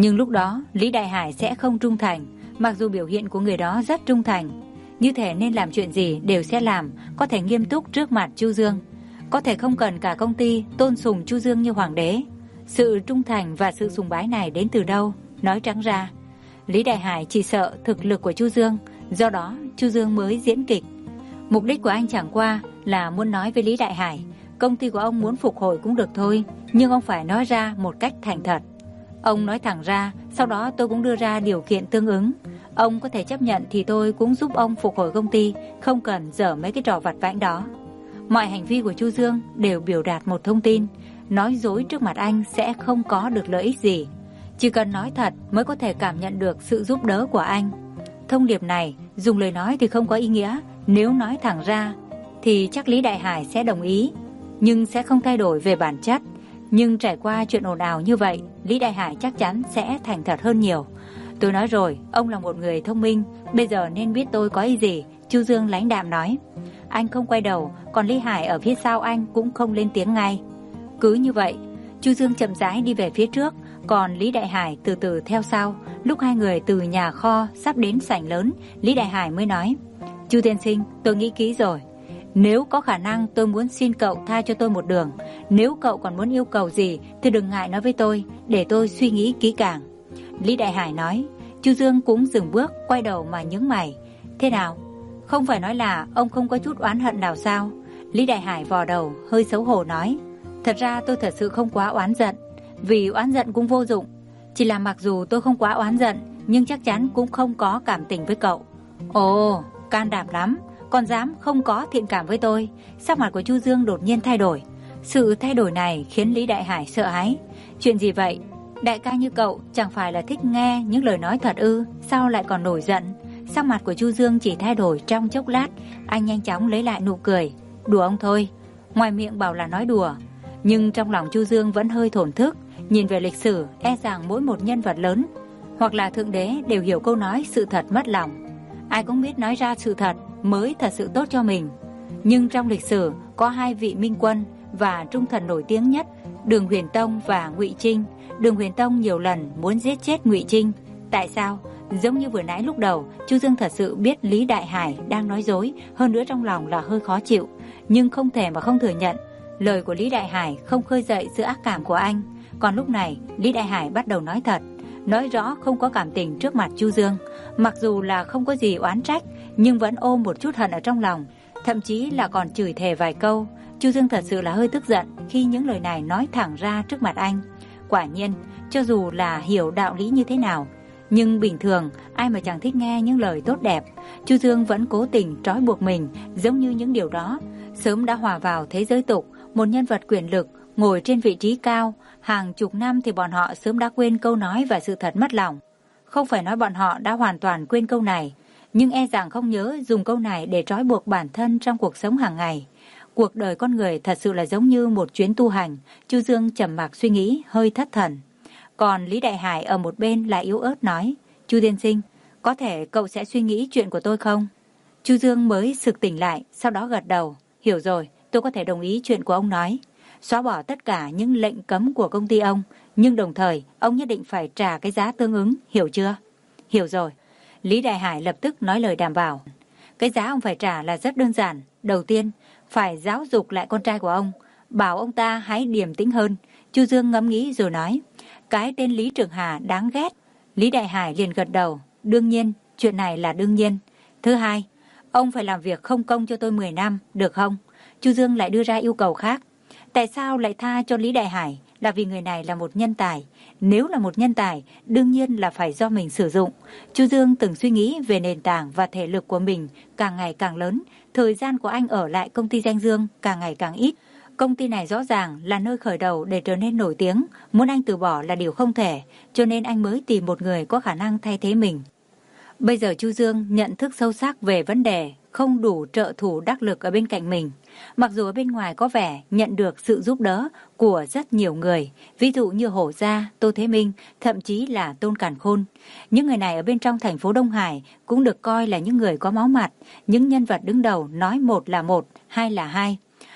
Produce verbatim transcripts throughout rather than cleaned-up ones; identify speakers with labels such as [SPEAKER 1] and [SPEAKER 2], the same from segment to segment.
[SPEAKER 1] Nhưng lúc đó Lý Đại Hải sẽ không trung thành, mặc dù biểu hiện của người đó rất trung thành. Như thể nên làm chuyện gì đều sẽ làm, có thể nghiêm túc trước mặt Chu Dương, có thể không cần cả công ty tôn sùng Chu Dương như hoàng đế. Sự trung thành và sự sùng bái này đến từ đâu? Nói trắng ra, Lý Đại Hải chỉ sợ thực lực của Chu Dương, do đó Chu Dương mới diễn kịch. Mục đích của anh chẳng qua là muốn nói với Lý Đại Hải, công ty của ông muốn phục hồi cũng được thôi, nhưng ông phải nói ra một cách thành thật. Ông nói thẳng ra, sau đó tôi cũng đưa ra điều kiện tương ứng. Ông có thể chấp nhận thì tôi cũng giúp ông phục hồi công ty, không cần dở mấy cái trò vặt vãnh đó. Mọi hành vi của Chu Dương đều biểu đạt một thông tin, nói dối trước mặt anh sẽ không có được lợi ích gì. Chỉ cần nói thật mới có thể cảm nhận được sự giúp đỡ của anh. Thông điệp này, dùng lời nói thì không có ý nghĩa, nếu nói thẳng ra thì chắc Lý Đại Hải sẽ đồng ý, nhưng sẽ không thay đổi về bản chất. Nhưng trải qua chuyện ồn ào như vậy, Lý Đại Hải chắc chắn sẽ thành thật hơn nhiều. Tôi nói rồi, ông là một người thông minh, bây giờ nên biết tôi có ý gì. Chu Dương lãnh đạm nói. Anh không quay đầu, còn Lý Hải ở phía sau anh cũng không lên tiếng ngay. Cứ như vậy, Chu Dương chậm rãi đi về phía trước, còn Lý Đại Hải từ từ theo sau. Lúc hai người từ nhà kho sắp đến sảnh lớn, Lý Đại Hải mới nói, Chu tiên sinh, tôi nghĩ kỹ rồi. Nếu có khả năng tôi muốn xin cậu tha cho tôi một đường. Nếu cậu còn muốn yêu cầu gì thì đừng ngại nói với tôi, để tôi suy nghĩ kỹ càng. Lý Đại Hải nói. Chu Dương cũng dừng bước, quay đầu mà nhướng mày. Thế nào? Không phải nói là ông không có chút oán hận nào sao? Lý Đại Hải vò đầu, hơi xấu hổ nói. Thật ra tôi thật sự không quá oán giận, vì oán giận cũng vô dụng. Chỉ là mặc dù tôi không quá oán giận, nhưng chắc chắn cũng không có cảm tình với cậu. Ồ, can đảm lắm, còn dám không có thiện cảm với tôi. Sắc mặt của Chu Dương đột nhiên thay đổi. Sự thay đổi này khiến Lý Đại Hải sợ hãi. Chuyện gì vậy? Đại ca như cậu chẳng phải là thích nghe những lời nói thật ư? Sao lại còn nổi giận? Sắc mặt của Chu Dương chỉ thay đổi trong chốc lát. Anh nhanh chóng lấy lại nụ cười. Đùa ông thôi. Ngoài miệng bảo là nói đùa, nhưng trong lòng Chu Dương vẫn hơi thổn thức. Nhìn về lịch sử, e rằng mỗi một nhân vật lớn hoặc là thượng đế đều hiểu câu nói sự thật mất lòng. Ai cũng biết nói ra sự thật mới thật sự tốt cho mình. Nhưng trong lịch sử có hai vị minh quân và trung thần nổi tiếng nhất, Đường Huyền Tông và Ngụy Trinh. Đường Huyền Tông nhiều lần muốn giết chết Ngụy Trinh. Tại sao? Giống như vừa nãy lúc đầu, Chu Dương thật sự biết Lý Đại Hải đang nói dối, hơn nữa trong lòng là hơi khó chịu, nhưng không thể mà không thừa nhận lời của Lý Đại Hải không khơi dậy sự ác cảm của anh. Còn lúc này, Lý Đại Hải bắt đầu nói thật, nói rõ không có cảm tình trước mặt Chu Dương. Mặc dù là không có gì oán trách, nhưng vẫn ôm một chút hận ở trong lòng, thậm chí là còn chửi thề vài câu. Chu Dương thật sự là hơi tức giận khi những lời này nói thẳng ra trước mặt anh. Quả nhiên, cho dù là hiểu đạo lý như thế nào, nhưng bình thường ai mà chẳng thích nghe những lời tốt đẹp. Chu Dương vẫn cố tình trói buộc mình, giống như những điều đó sớm đã hòa vào thế giới tục. Một nhân vật quyền lực ngồi trên vị trí cao hàng chục năm thì bọn họ sớm đã quên câu nói và sự thật mất lòng. Không phải nói bọn họ đã hoàn toàn quên câu này, nhưng e rằng không nhớ dùng câu này để trói buộc bản thân trong cuộc sống hàng ngày. Cuộc đời con người thật sự là giống như một chuyến tu hành. Chu Dương trầm mặc suy nghĩ, hơi thất thần. Còn Lý Đại Hải ở một bên lại yếu ớt nói, Chu tiên sinh, có thể cậu sẽ suy nghĩ chuyện của tôi không? Chu Dương mới sực tỉnh lại, sau đó gật đầu. Hiểu rồi, tôi có thể đồng ý chuyện của ông nói. Xóa bỏ tất cả những lệnh cấm của công ty ông, nhưng đồng thời ông nhất định phải trả cái giá tương ứng, hiểu chưa? Hiểu rồi. Lý Đại Hải lập tức nói lời đảm bảo. Cái giá ông phải trả là rất đơn giản. Đầu tiên, phải giáo dục lại con trai của ông, bảo ông ta hãy điềm tĩnh hơn. Chu Dương ngẫm nghĩ rồi nói, cái tên Lý Trường Hà đáng ghét. Lý Đại Hải liền gật đầu, đương nhiên, chuyện này là đương nhiên. Thứ hai, ông phải làm việc không công cho tôi mười năm, được không? Chu Dương lại đưa ra yêu cầu khác. Tại sao lại tha cho Lý Đại Hải? Là vì người này là một nhân tài. Nếu là một nhân tài, đương nhiên là phải do mình sử dụng. Chu Dương từng suy nghĩ về nền tảng và thể lực của mình càng ngày càng lớn. Thời gian của anh ở lại công ty Danh Dương càng ngày càng ít. Công ty này rõ ràng là nơi khởi đầu để trở nên nổi tiếng. Muốn anh từ bỏ là điều không thể, cho nên anh mới tìm một người có khả năng thay thế mình. Bây giờ Chu Dương nhận thức sâu sắc về vấn đề không đủ trợ thủ đắc lực ở bên cạnh mình. Mặc dù ở bên ngoài có vẻ nhận được sự giúp đỡ của rất nhiều người, ví dụ như Hổ Gia, Tô Thế Minh, thậm chí là Tôn Càn Khôn. Những người này ở bên trong thành phố Đông Hải cũng được coi là những người có máu mặt, những nhân vật đứng đầu nói một là một, hai là hai.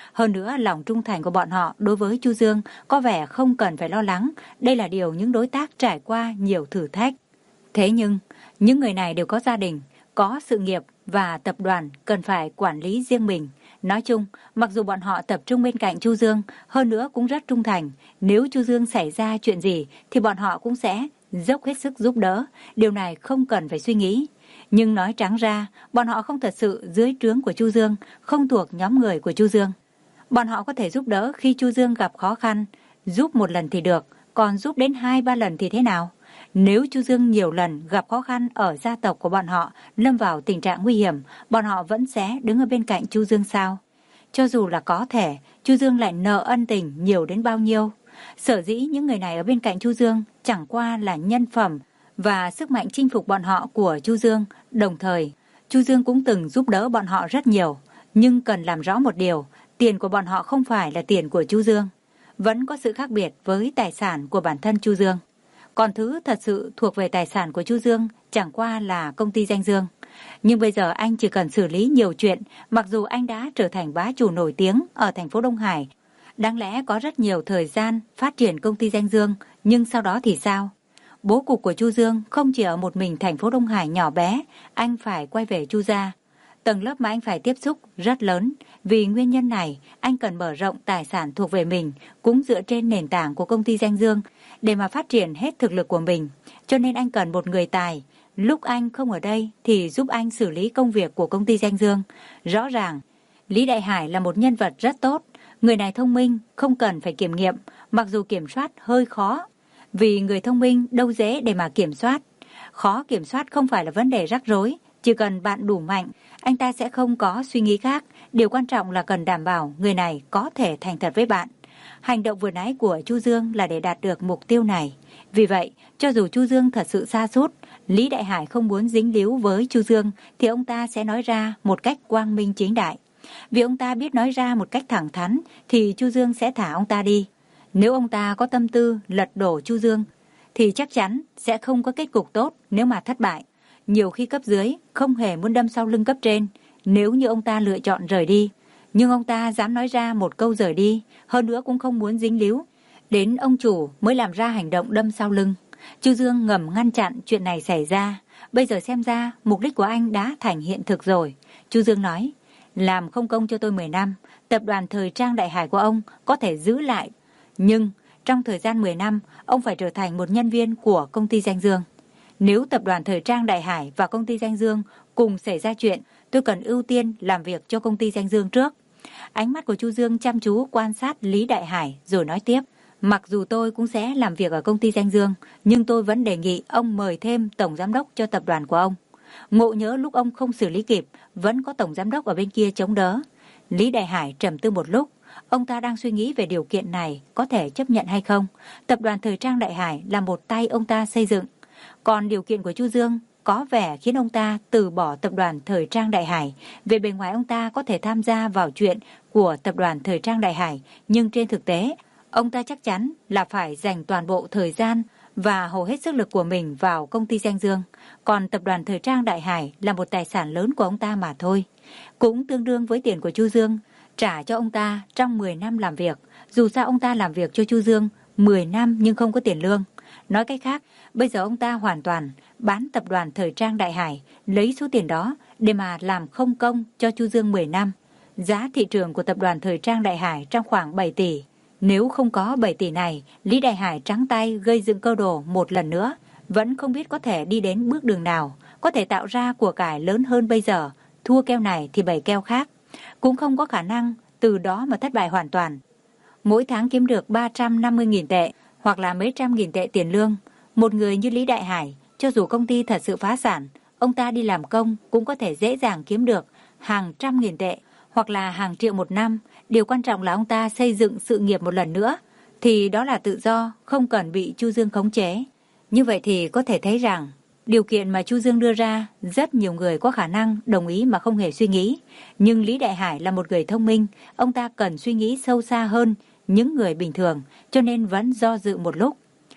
[SPEAKER 1] Hơn nữa, lòng trung thành của bọn họ đối với Chu Dương có vẻ không cần phải lo lắng. Đây là điều những đối tác trải qua nhiều thử thách. Thế nhưng, những người này đều có gia đình, có sự nghiệp và tập đoàn cần phải quản lý riêng mình. Nói chung, mặc dù bọn họ tập trung bên cạnh Chu Dương, hơn nữa cũng rất trung thành. Nếu Chu Dương xảy ra chuyện gì thì bọn họ cũng sẽ dốc hết sức giúp đỡ. Điều này không cần phải suy nghĩ. Nhưng nói trắng ra, bọn họ không thật sự dưới trướng của Chu Dương, không thuộc nhóm người của Chu Dương. Bọn họ có thể giúp đỡ khi Chu Dương gặp khó khăn, giúp một lần thì được, còn giúp đến hai ba lần thì thế nào? Nếu Chu Dương nhiều lần gặp khó khăn ở gia tộc của bọn họ, lâm vào tình trạng nguy hiểm, bọn họ vẫn sẽ đứng ở bên cạnh Chu Dương sao? Cho dù là có thể, Chu Dương lại nợ ân tình nhiều đến bao nhiêu? Sở dĩ những người này ở bên cạnh Chu Dương chẳng qua là nhân phẩm và sức mạnh chinh phục bọn họ của Chu Dương. Đồng thời, Chu Dương cũng từng giúp đỡ bọn họ rất nhiều. Nhưng cần làm rõ một điều, tiền của bọn họ không phải là tiền của Chu Dương. Vẫn có sự khác biệt với tài sản của bản thân Chu Dương. Còn thứ thật sự thuộc về tài sản của Chu Dương chẳng qua là công ty danh Dương. Nhưng bây giờ anh chỉ cần xử lý nhiều chuyện, mặc dù anh đã trở thành bá chủ nổi tiếng ở thành phố Đông Hải. Đáng lẽ có rất nhiều thời gian phát triển công ty danh Dương, nhưng sau đó thì sao? Bố cục của Chu Dương không chỉ ở một mình thành phố Đông Hải nhỏ bé, anh phải quay về Chu gia. Tầng lớp mà anh phải tiếp xúc rất lớn. Vì nguyên nhân này, anh cần mở rộng tài sản thuộc về mình, cũng dựa trên nền tảng của công ty danh Dương, để mà phát triển hết thực lực của mình. Cho nên anh cần một người tài. Lúc anh không ở đây thì giúp anh xử lý công việc của công ty danh Dương. Rõ ràng, Lý Đại Hải là một nhân vật rất tốt. Người này thông minh, không cần phải kiểm nghiệm, mặc dù kiểm soát hơi khó. Vì người thông minh đâu dễ để mà kiểm soát. Khó kiểm soát không phải là vấn đề rắc rối. Chỉ cần bạn đủ mạnh, anh ta sẽ không có suy nghĩ khác. Điều quan trọng là cần đảm bảo người này có thể thành thật với bạn. Hành động vừa nãy của Chu Dương là để đạt được mục tiêu này. Vì vậy, cho dù Chu Dương thật sự sa sút, Lý Đại Hải không muốn dính líu với Chu Dương, thì ông ta sẽ nói ra một cách quang minh chính đại. Vì ông ta biết nói ra một cách thẳng thắn, thì Chu Dương sẽ thả ông ta đi. Nếu ông ta có tâm tư lật đổ Chu Dương, thì chắc chắn sẽ không có kết cục tốt nếu mà thất bại. Nhiều khi cấp dưới không hề muốn đâm sau lưng cấp trên, nếu như ông ta lựa chọn rời đi. Nhưng ông ta dám nói ra một câu rời đi, hơn nữa cũng không muốn dính líu. Đến ông chủ mới làm ra hành động đâm sau lưng. Chu Dương ngầm ngăn chặn chuyện này xảy ra. Bây giờ xem ra mục đích của anh đã thành hiện thực rồi. Chu Dương nói, làm không công cho tôi mười năm, tập đoàn thời trang Đại Hải của ông có thể giữ lại. Nhưng trong thời gian mười năm, ông phải trở thành một nhân viên của công ty danh Dương. Nếu tập đoàn thời trang Đại Hải và công ty danh Dương cùng xảy ra chuyện, tôi cần ưu tiên làm việc cho công ty danh Dương trước. Ánh mắt của Chu Dương chăm chú quan sát Lý Đại Hải rồi nói tiếp. Mặc dù tôi cũng sẽ làm việc ở công ty danh Dương, nhưng tôi vẫn đề nghị ông mời thêm tổng giám đốc cho tập đoàn của ông. Ngộ nhỡ lúc ông không xử lý kịp, vẫn có tổng giám đốc ở bên kia chống đỡ. Lý Đại Hải trầm tư một lúc. Ông ta đang suy nghĩ về điều kiện này có thể chấp nhận hay không. Tập đoàn thời trang Đại Hải là một tay ông ta xây dựng. Còn điều kiện của Chu Dương có vẻ khiến ông ta từ bỏ tập đoàn thời trang Đại Hải. Về bề ngoài ông ta có thể tham gia vào chuyện của tập đoàn thời trang Đại Hải, nhưng trên thực tế, ông ta chắc chắn là phải dành toàn bộ thời gian và hầu hết sức lực của mình vào công ty danh Dương. Còn tập đoàn thời trang Đại Hải là một tài sản lớn của ông ta mà thôi. Cũng tương đương với tiền của Chu Dương trả cho ông ta trong mười năm làm việc. Dù sao ông ta làm việc cho Chu Dương mười năm nhưng không có tiền lương. Nói cách khác, bây giờ ông ta hoàn toàn bán tập đoàn thời trang Đại Hải, lấy số tiền đó để mà làm không công cho Chu Dương mười năm. Giá thị trường của tập đoàn thời trang Đại Hải trong khoảng bảy tỷ. Nếu không có bảy tỷ này, Lý Đại Hải trắng tay gây dựng cơ đồ một lần nữa, vẫn không biết có thể đi đến bước đường nào, có thể tạo ra của cải lớn hơn bây giờ. Thua keo này thì bày keo khác, cũng không có khả năng từ đó mà thất bại hoàn toàn. Mỗi tháng kiếm được ba trăm năm mươi nghìn tệ hoặc là mấy trăm nghìn tệ tiền lương. Một người như Lý Đại Hải, cho dù công ty thật sự phá sản, ông ta đi làm công cũng có thể dễ dàng kiếm được hàng trăm nghìn tệ hoặc là hàng triệu một năm. Điều quan trọng là ông ta xây dựng sự nghiệp một lần nữa, thì đó là tự do, không cần bị Chu Dương khống chế. Như vậy thì có thể thấy rằng điều kiện mà Chu Dương đưa ra, rất nhiều người có khả năng đồng ý mà không hề suy nghĩ. Nhưng Lý Đại Hải là một người thông minh, ông ta cần suy nghĩ sâu xa hơn những người bình thường, cho nên vẫn do dự một lúc.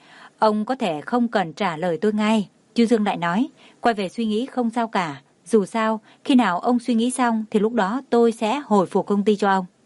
[SPEAKER 1] Ông có thể không cần trả lời tôi ngay, Chu Dương lại nói, quay về suy nghĩ không sao cả. Dù sao, khi nào ông suy nghĩ xong thì lúc đó tôi sẽ hồi phục công ty cho ông.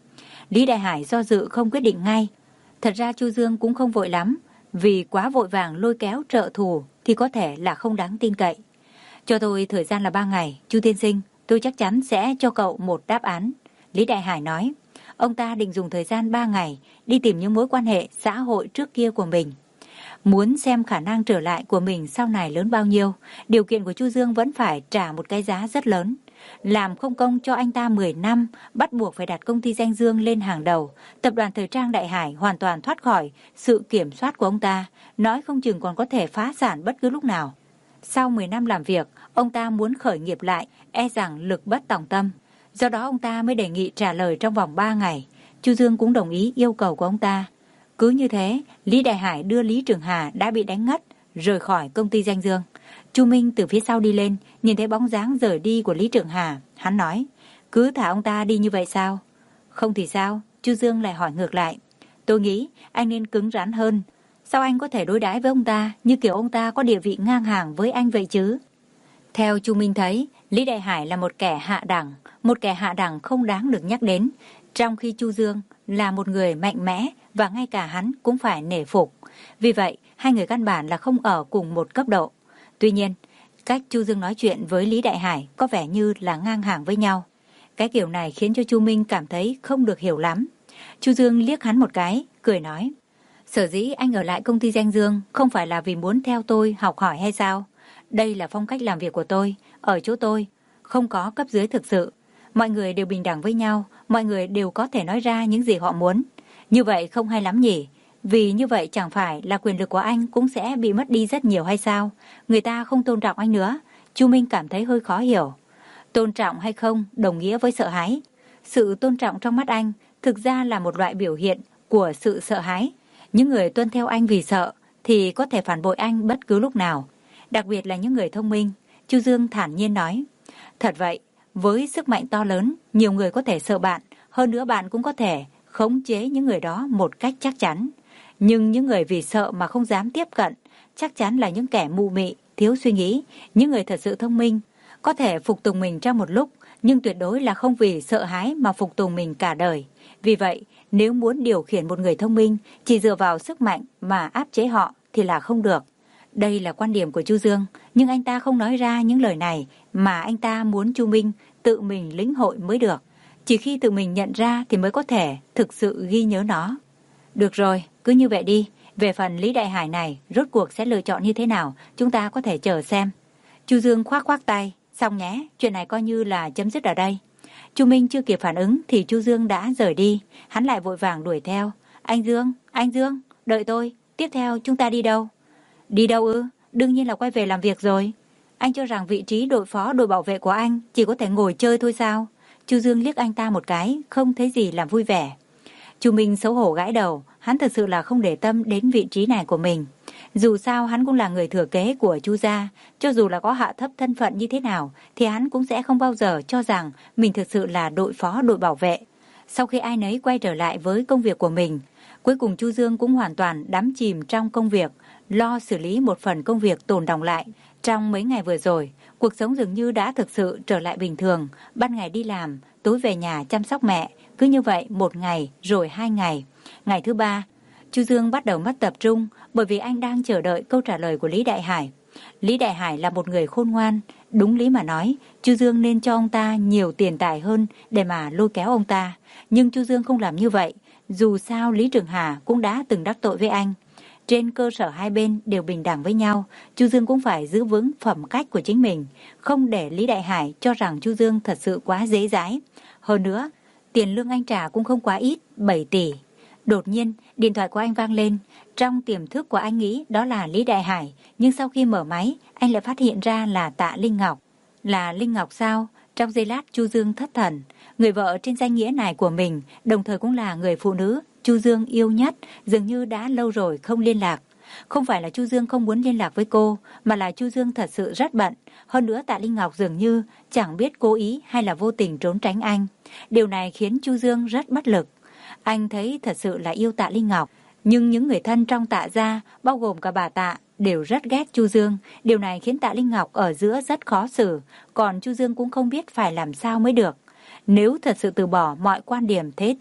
[SPEAKER 1] Lý Đại Hải do dự không quyết định ngay. Thật ra Chu Dương cũng không vội lắm, vì quá vội vàng lôi kéo trợ thủ thì có thể là không đáng tin cậy. Cho tôi thời gian là ba ngày, Chu tiên sinh, tôi chắc chắn sẽ cho cậu một đáp án. Lý Đại Hải nói, ông ta định dùng thời gian ba ngày đi tìm những mối quan hệ xã hội trước kia của mình. Muốn xem khả năng trở lại của mình sau này lớn bao nhiêu, điều kiện của Chu Dương vẫn phải trả một cái giá rất lớn. Làm không công cho anh ta mười năm, bắt buộc phải đặt công ty Danh Dương lên hàng đầu. Tập đoàn Thời trang Đại Hải hoàn toàn thoát khỏi sự kiểm soát của ông ta, nói không chừng còn có thể phá sản bất cứ lúc nào. Sau mười năm làm việc, ông ta muốn khởi nghiệp lại, e rằng lực bất tòng tâm. Do đó ông ta mới đề nghị trả lời trong vòng ba ngày. Chu Dương cũng đồng ý yêu cầu của ông ta. Cứ như thế, Lý Đại Hải đưa Lý Trường Hà đã bị đánh ngất, rời khỏi công ty Danh Dương. Chu Minh từ phía sau đi lên, nhìn thấy bóng dáng rời đi của Lý Trường Hà. Hắn nói, cứ thả ông ta đi như vậy sao? Không thì sao? Chu Dương lại hỏi ngược lại. Tôi nghĩ anh nên cứng rắn hơn. Sao anh có thể đối đãi với ông ta như kiểu ông ta có địa vị ngang hàng với anh vậy chứ? Theo Chu Minh thấy, Lý Đại Hải là một kẻ hạ đẳng, một kẻ hạ đẳng không đáng được nhắc đến. Trong khi Chu Dương là một người mạnh mẽ và ngay cả hắn cũng phải nể phục. Vì vậy, hai người căn bản là không ở cùng một cấp độ. Tuy nhiên, cách Chu Dương nói chuyện với Lý Đại Hải có vẻ như là ngang hàng với nhau. Cái kiểu này khiến cho Chu Minh cảm thấy không được hiểu lắm. Chu Dương liếc hắn một cái, cười nói, sở dĩ anh ở lại công ty Danh Dương không phải là vì muốn theo tôi học hỏi hay sao? Đây là phong cách làm việc của tôi, ở chỗ tôi không có cấp dưới thực sự. Mọi người đều bình đẳng với nhau, mọi người đều có thể nói ra những gì họ muốn. Như vậy không hay lắm nhỉ? Vì như vậy chẳng phải là quyền lực của anh cũng sẽ bị mất đi rất nhiều hay sao? Người ta không tôn trọng anh nữa. Chu Minh cảm thấy hơi khó hiểu. Tôn trọng hay không đồng nghĩa với sợ hãi. Sự tôn trọng trong mắt anh thực ra là một loại biểu hiện của sự sợ hãi. Những người tuân theo anh vì sợ thì có thể phản bội anh bất cứ lúc nào. Đặc biệt là những người thông minh. Chu Dương thản nhiên nói. Thật vậy, với sức mạnh to lớn, nhiều người có thể sợ bạn. Hơn nữa bạn cũng có thể khống chế những người đó một cách chắc chắn. Nhưng những người vì sợ mà không dám tiếp cận chắc chắn là những kẻ mụ mị, thiếu suy nghĩ. Những người thật sự thông minh có thể phục tùng mình trong một lúc, nhưng tuyệt đối là không vì sợ hãi mà phục tùng mình cả đời. Vì vậy, nếu muốn điều khiển một người thông minh chỉ dựa vào sức mạnh mà áp chế họ thì là không được. Đây là quan điểm của Chu Dương, nhưng anh ta không nói ra những lời này mà anh ta muốn Chu Minh tự mình lĩnh hội mới được. Chỉ khi tự mình nhận ra thì mới có thể thực sự ghi nhớ nó. Được rồi, cứ như vậy đi. Về phần Lý Đại Hải này, rốt cuộc sẽ lựa chọn như thế nào, chúng ta có thể chờ xem. Chu Dương khoác khoác tay, xong nhé, chuyện này coi như là chấm dứt ở đây. Chu Minh chưa kịp phản ứng thì Chu Dương đã rời đi, hắn lại vội vàng đuổi theo. Anh Dương, anh Dương, đợi tôi, tiếp theo chúng ta đi đâu? Đi đâu ư? Đương nhiên là quay về làm việc rồi. Anh cho rằng vị trí đội phó đội bảo vệ của anh chỉ có thể ngồi chơi thôi sao? Chu Dương liếc anh ta một cái, không thấy gì làm vui vẻ. Chu Minh xấu hổ gãi đầu, hắn thật sự là không để tâm đến vị trí này của mình. Dù sao hắn cũng là người thừa kế của Chu gia, cho dù là có hạ thấp thân phận như thế nào thì hắn cũng sẽ không bao giờ cho rằng mình thực sự là đội phó đội bảo vệ. Sau khi ai nấy quay trở lại với công việc của mình, cuối cùng Chu Dương cũng hoàn toàn đắm chìm trong công việc, lo xử lý một phần công việc tồn đọng lại. Trong mấy ngày vừa rồi, cuộc sống dường như đã thực sự trở lại bình thường, ban ngày đi làm, tối về nhà chăm sóc mẹ, cứ như vậy một ngày rồi hai ngày. Ngày thứ ba, Chu Dương bắt đầu mất tập trung bởi vì anh đang chờ đợi câu trả lời của Lý Đại Hải. Lý Đại Hải là một người khôn ngoan, đúng lý mà nói, Chu Dương nên cho ông ta nhiều tiền tài hơn để mà lôi kéo ông ta. Nhưng Chu Dương không làm như vậy, dù sao Lý Trường Hà cũng đã từng đắc tội với anh. Trên cơ sở hai bên đều bình đẳng với nhau, Chu Dương cũng phải giữ vững phẩm cách của chính mình, không để Lý Đại Hải cho rằng Chu Dương thật sự quá dễ dãi. Hơn nữa, tiền lương anh trả cũng không quá ít, bảy tỷ. Đột nhiên, điện thoại của anh vang lên. Trong tiềm thức của anh nghĩ đó là Lý Đại Hải, nhưng sau khi mở máy, anh lại phát hiện ra là Tạ Linh Ngọc. Là Linh Ngọc sao? Trong giây lát Chu Dương thất thần. Người vợ trên danh nghĩa này của mình, đồng thời cũng là người phụ nữ Chu Dương yêu nhất, dường như đã lâu rồi không liên lạc. Không phải là Chu Dương không muốn liên lạc với cô, mà là Chu Dương thật sự rất bận. Hơn nữa Tạ Linh Ngọc dường như chẳng biết cố ý hay là vô tình trốn tránh anh. Điều này khiến Chu Dương rất bất lực. Anh thấy thật sự là yêu Tạ Linh Ngọc, nhưng những người thân trong Tạ gia, bao gồm cả bà Tạ, đều rất ghét Chu Dương. Điều này khiến Tạ Linh Ngọc ở giữa rất khó xử, còn Chu Dương cũng không biết phải làm sao mới được. Nếu thật sự từ bỏ mọi quan điểm thế tục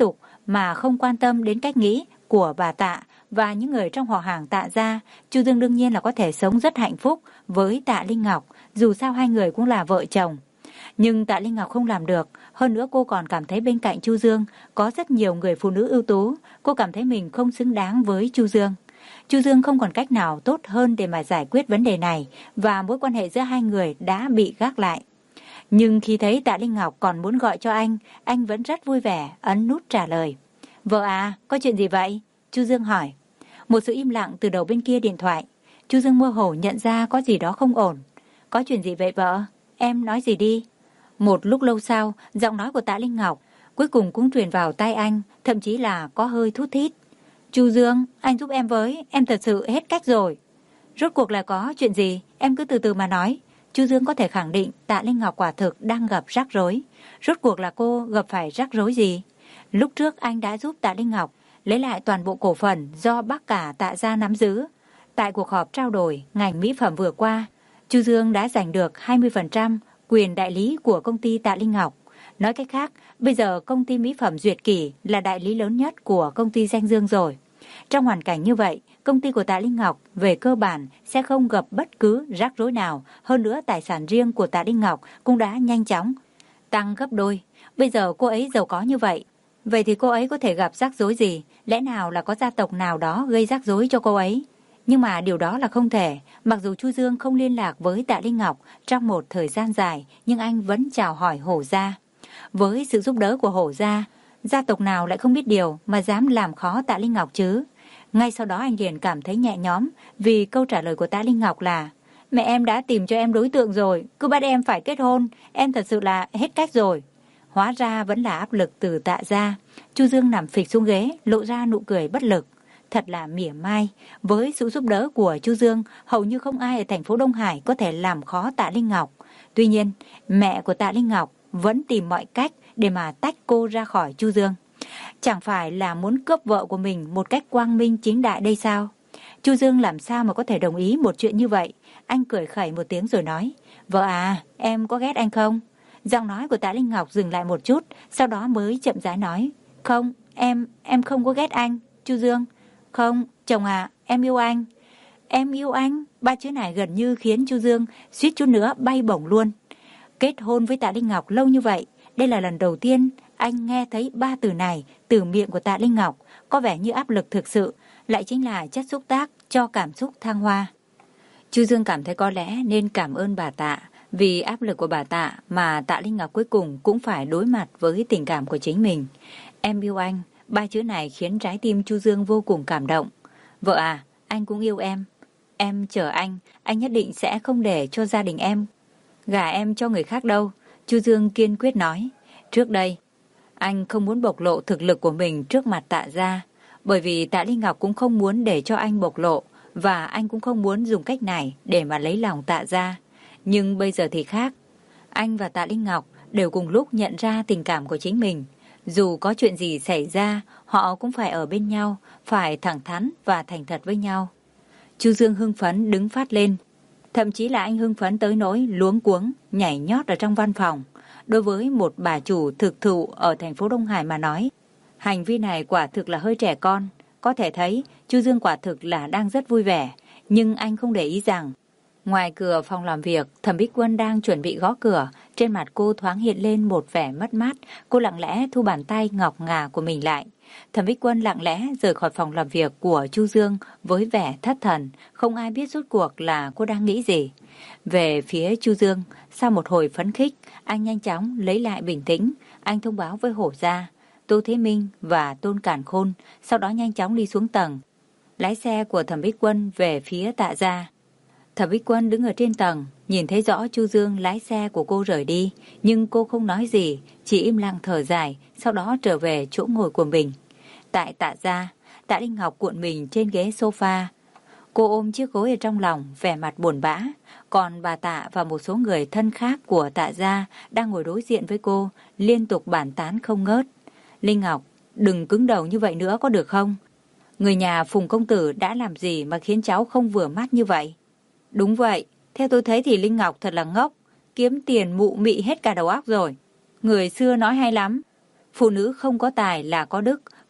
[SPEAKER 1] mà không quan tâm đến cách nghĩ của bà Tạ và những người trong họ hàng Tạ gia, Chu Dương đương nhiên là có thể sống rất hạnh phúc với Tạ Linh Ngọc, dù sao hai người cũng là vợ chồng. Nhưng Tạ Linh Ngọc không làm được, hơn nữa cô còn cảm thấy bên cạnh Chu Dương có rất nhiều người phụ nữ ưu tú, cô cảm thấy mình không xứng đáng với Chu Dương. Chu Dương không còn cách nào tốt hơn để mà giải quyết vấn đề này và mối quan hệ giữa hai người đã bị gác lại. Nhưng khi thấy Tạ Linh Ngọc còn muốn gọi cho anh, anh vẫn rất vui vẻ, ấn nút trả lời. Vợ à, có chuyện gì vậy? Chu Dương hỏi. Một sự im lặng từ đầu bên kia điện thoại. Chu Dương mơ hồ nhận ra có gì đó không ổn. Có chuyện gì vậy vợ? Em nói gì đi? Một lúc lâu sau, giọng nói của Tạ Linh Ngọc cuối cùng cũng truyền vào tai anh, thậm chí là có hơi thút thít. Chu Dương, anh giúp em với, em thật sự hết cách rồi. Rốt cuộc là có chuyện gì? Em cứ từ từ mà nói. Chu Dương có thể khẳng định Tạ Linh Ngọc quả thực đang gặp rắc rối. Rốt cuộc là cô gặp phải rắc rối gì? Lúc trước anh đã giúp Tạ Linh Ngọc lấy lại toàn bộ cổ phần do bác cả Tạ gia nắm giữ. Tại cuộc họp trao đổi ngành mỹ phẩm vừa qua, Chu Dương đã giành được hai mươi phần trăm quyền đại lý của công ty Tạ Linh Ngọc. Nói cách khác, bây giờ công ty mỹ phẩm Duyệt Kỷ là đại lý lớn nhất của công ty Danh Dương rồi. Trong hoàn cảnh như vậy, công ty của Tạ Linh Ngọc về cơ bản sẽ không gặp bất cứ rắc rối nào. Hơn nữa, tài sản riêng của Tạ Linh Ngọc cũng đã nhanh chóng tăng gấp đôi. Bây giờ cô ấy giàu có như vậy, vậy thì cô ấy có thể gặp rắc rối gì? Lẽ nào là có gia tộc nào đó gây rắc rối cho cô ấy? Nhưng mà điều đó là không thể. Mặc dù Chu Dương không liên lạc với Tạ Linh Ngọc trong một thời gian dài, nhưng anh vẫn chào hỏi Hổ gia. Với sự giúp đỡ của Hổ gia, gia tộc nào lại không biết điều mà dám làm khó Tạ Linh Ngọc chứ? Ngay sau đó anh liền cảm thấy nhẹ nhõm vì câu trả lời của Tạ Linh Ngọc là: mẹ em đã tìm cho em đối tượng rồi, cứ bắt em phải kết hôn, em thật sự là hết cách rồi. Hóa ra vẫn là áp lực từ Tạ gia. Chu Dương nằm phịch xuống ghế, lộ ra nụ cười bất lực. Thật là mỉa mai, với sự giúp đỡ của Chu Dương, hầu như không ai ở thành phố Đông Hải có thể làm khó Tạ Linh Ngọc. Tuy nhiên, mẹ của Tạ Linh Ngọc vẫn tìm mọi cách để mà tách cô ra khỏi Chu Dương. Chẳng phải là muốn cướp vợ của mình một cách quang minh chính đại đây sao? Chu Dương làm sao mà có thể đồng ý một chuyện như vậy? Anh cười khẩy một tiếng rồi nói: vợ à, em có ghét anh không? Giọng nói của Tạ Linh Ngọc dừng lại một chút, sau đó mới chậm rãi nói: không, em, em không có ghét anh, Chu Dương. Không, chồng à, em yêu anh. Em yêu anh? Ba chữ này gần như khiến Chu Dương suýt chút nữa bay bổng luôn. Kết hôn với Tạ Linh Ngọc lâu như vậy, đây là lần đầu tiên anh nghe thấy ba từ này từ miệng của Tạ Linh Ngọc. Có vẻ như áp lực thực sự lại chính là chất xúc tác cho cảm xúc thăng hoa. Chu Dương cảm thấy có lẽ nên cảm ơn bà Tạ, vì áp lực của bà Tạ mà Tạ Linh Ngọc cuối cùng cũng phải đối mặt với tình cảm của chính mình. Em yêu anh, ba chữ này khiến trái tim Chu Dương vô cùng cảm động. Vợ à, anh cũng yêu em. Em chờ anh, anh nhất định sẽ không để cho gia đình em gả em cho người khác đâu, Chu Dương kiên quyết nói. Trước đây, anh không muốn bộc lộ thực lực của mình trước mặt Tạ gia, bởi vì Tạ Linh Ngọc cũng không muốn để cho anh bộc lộ, và anh cũng không muốn dùng cách này để mà lấy lòng Tạ gia. Nhưng bây giờ thì khác. Anh và Tạ Linh Ngọc đều cùng lúc nhận ra tình cảm của chính mình. Dù có chuyện gì xảy ra, họ cũng phải ở bên nhau, phải thẳng thắn và thành thật với nhau. Chu Dương hưng phấn đứng phát lên. Thậm chí là anh hưng phấn tới nỗi luống cuống, nhảy nhót ở trong văn phòng. Đối với một bà chủ thực thụ ở thành phố Đông Hải mà nói, hành vi này quả thực là hơi trẻ con. Có thể thấy Chu Dương quả thực là đang rất vui vẻ, nhưng anh không để ý rằng ngoài cửa phòng làm việc, Thẩm Bích Quân đang chuẩn bị gõ cửa. Trên mặt cô thoáng hiện lên một vẻ mất mát. Cô lặng lẽ thu bàn tay ngọc ngà của mình lại. Thẩm Bích Quân lặng lẽ rời khỏi phòng làm việc của Chu Dương với vẻ thất thần. Không ai biết rốt cuộc là cô đang nghĩ gì. Về phía Chu Dương, sau một hồi phấn khích, anh nhanh chóng lấy lại bình tĩnh. Anh thông báo với Hổ gia, Tô Thế Minh và Tôn Cản Khôn, sau đó nhanh chóng đi xuống tầng, lái xe của Thẩm Bích Quân về phía Tạ gia. Thẩm Bích Quân đứng ở trên tầng, nhìn thấy rõ Chu Dương lái xe của cô rời đi, nhưng cô không nói gì, chỉ im lặng thở dài, sau đó trở về chỗ ngồi của mình. Tại Tạ gia, Tạ Linh Ngọc cuộn mình trên ghế sofa. Cô ôm chiếc gối ở trong lòng, vẻ mặt buồn bã. Còn bà Tạ và một số người thân khác của Tạ gia đang ngồi đối diện với cô, liên tục bàn tán không ngớt. Linh Ngọc, đừng cứng đầu như vậy nữa có được không? Người nhà Phùng công tử đã làm gì mà khiến cháu không vừa mắt như vậy? Đúng vậy, theo tôi thấy thì Linh Ngọc thật là ngốc, kiếm tiền mụ mị hết cả đầu óc rồi. Người xưa nói hay lắm, phụ nữ không có tài là có đức,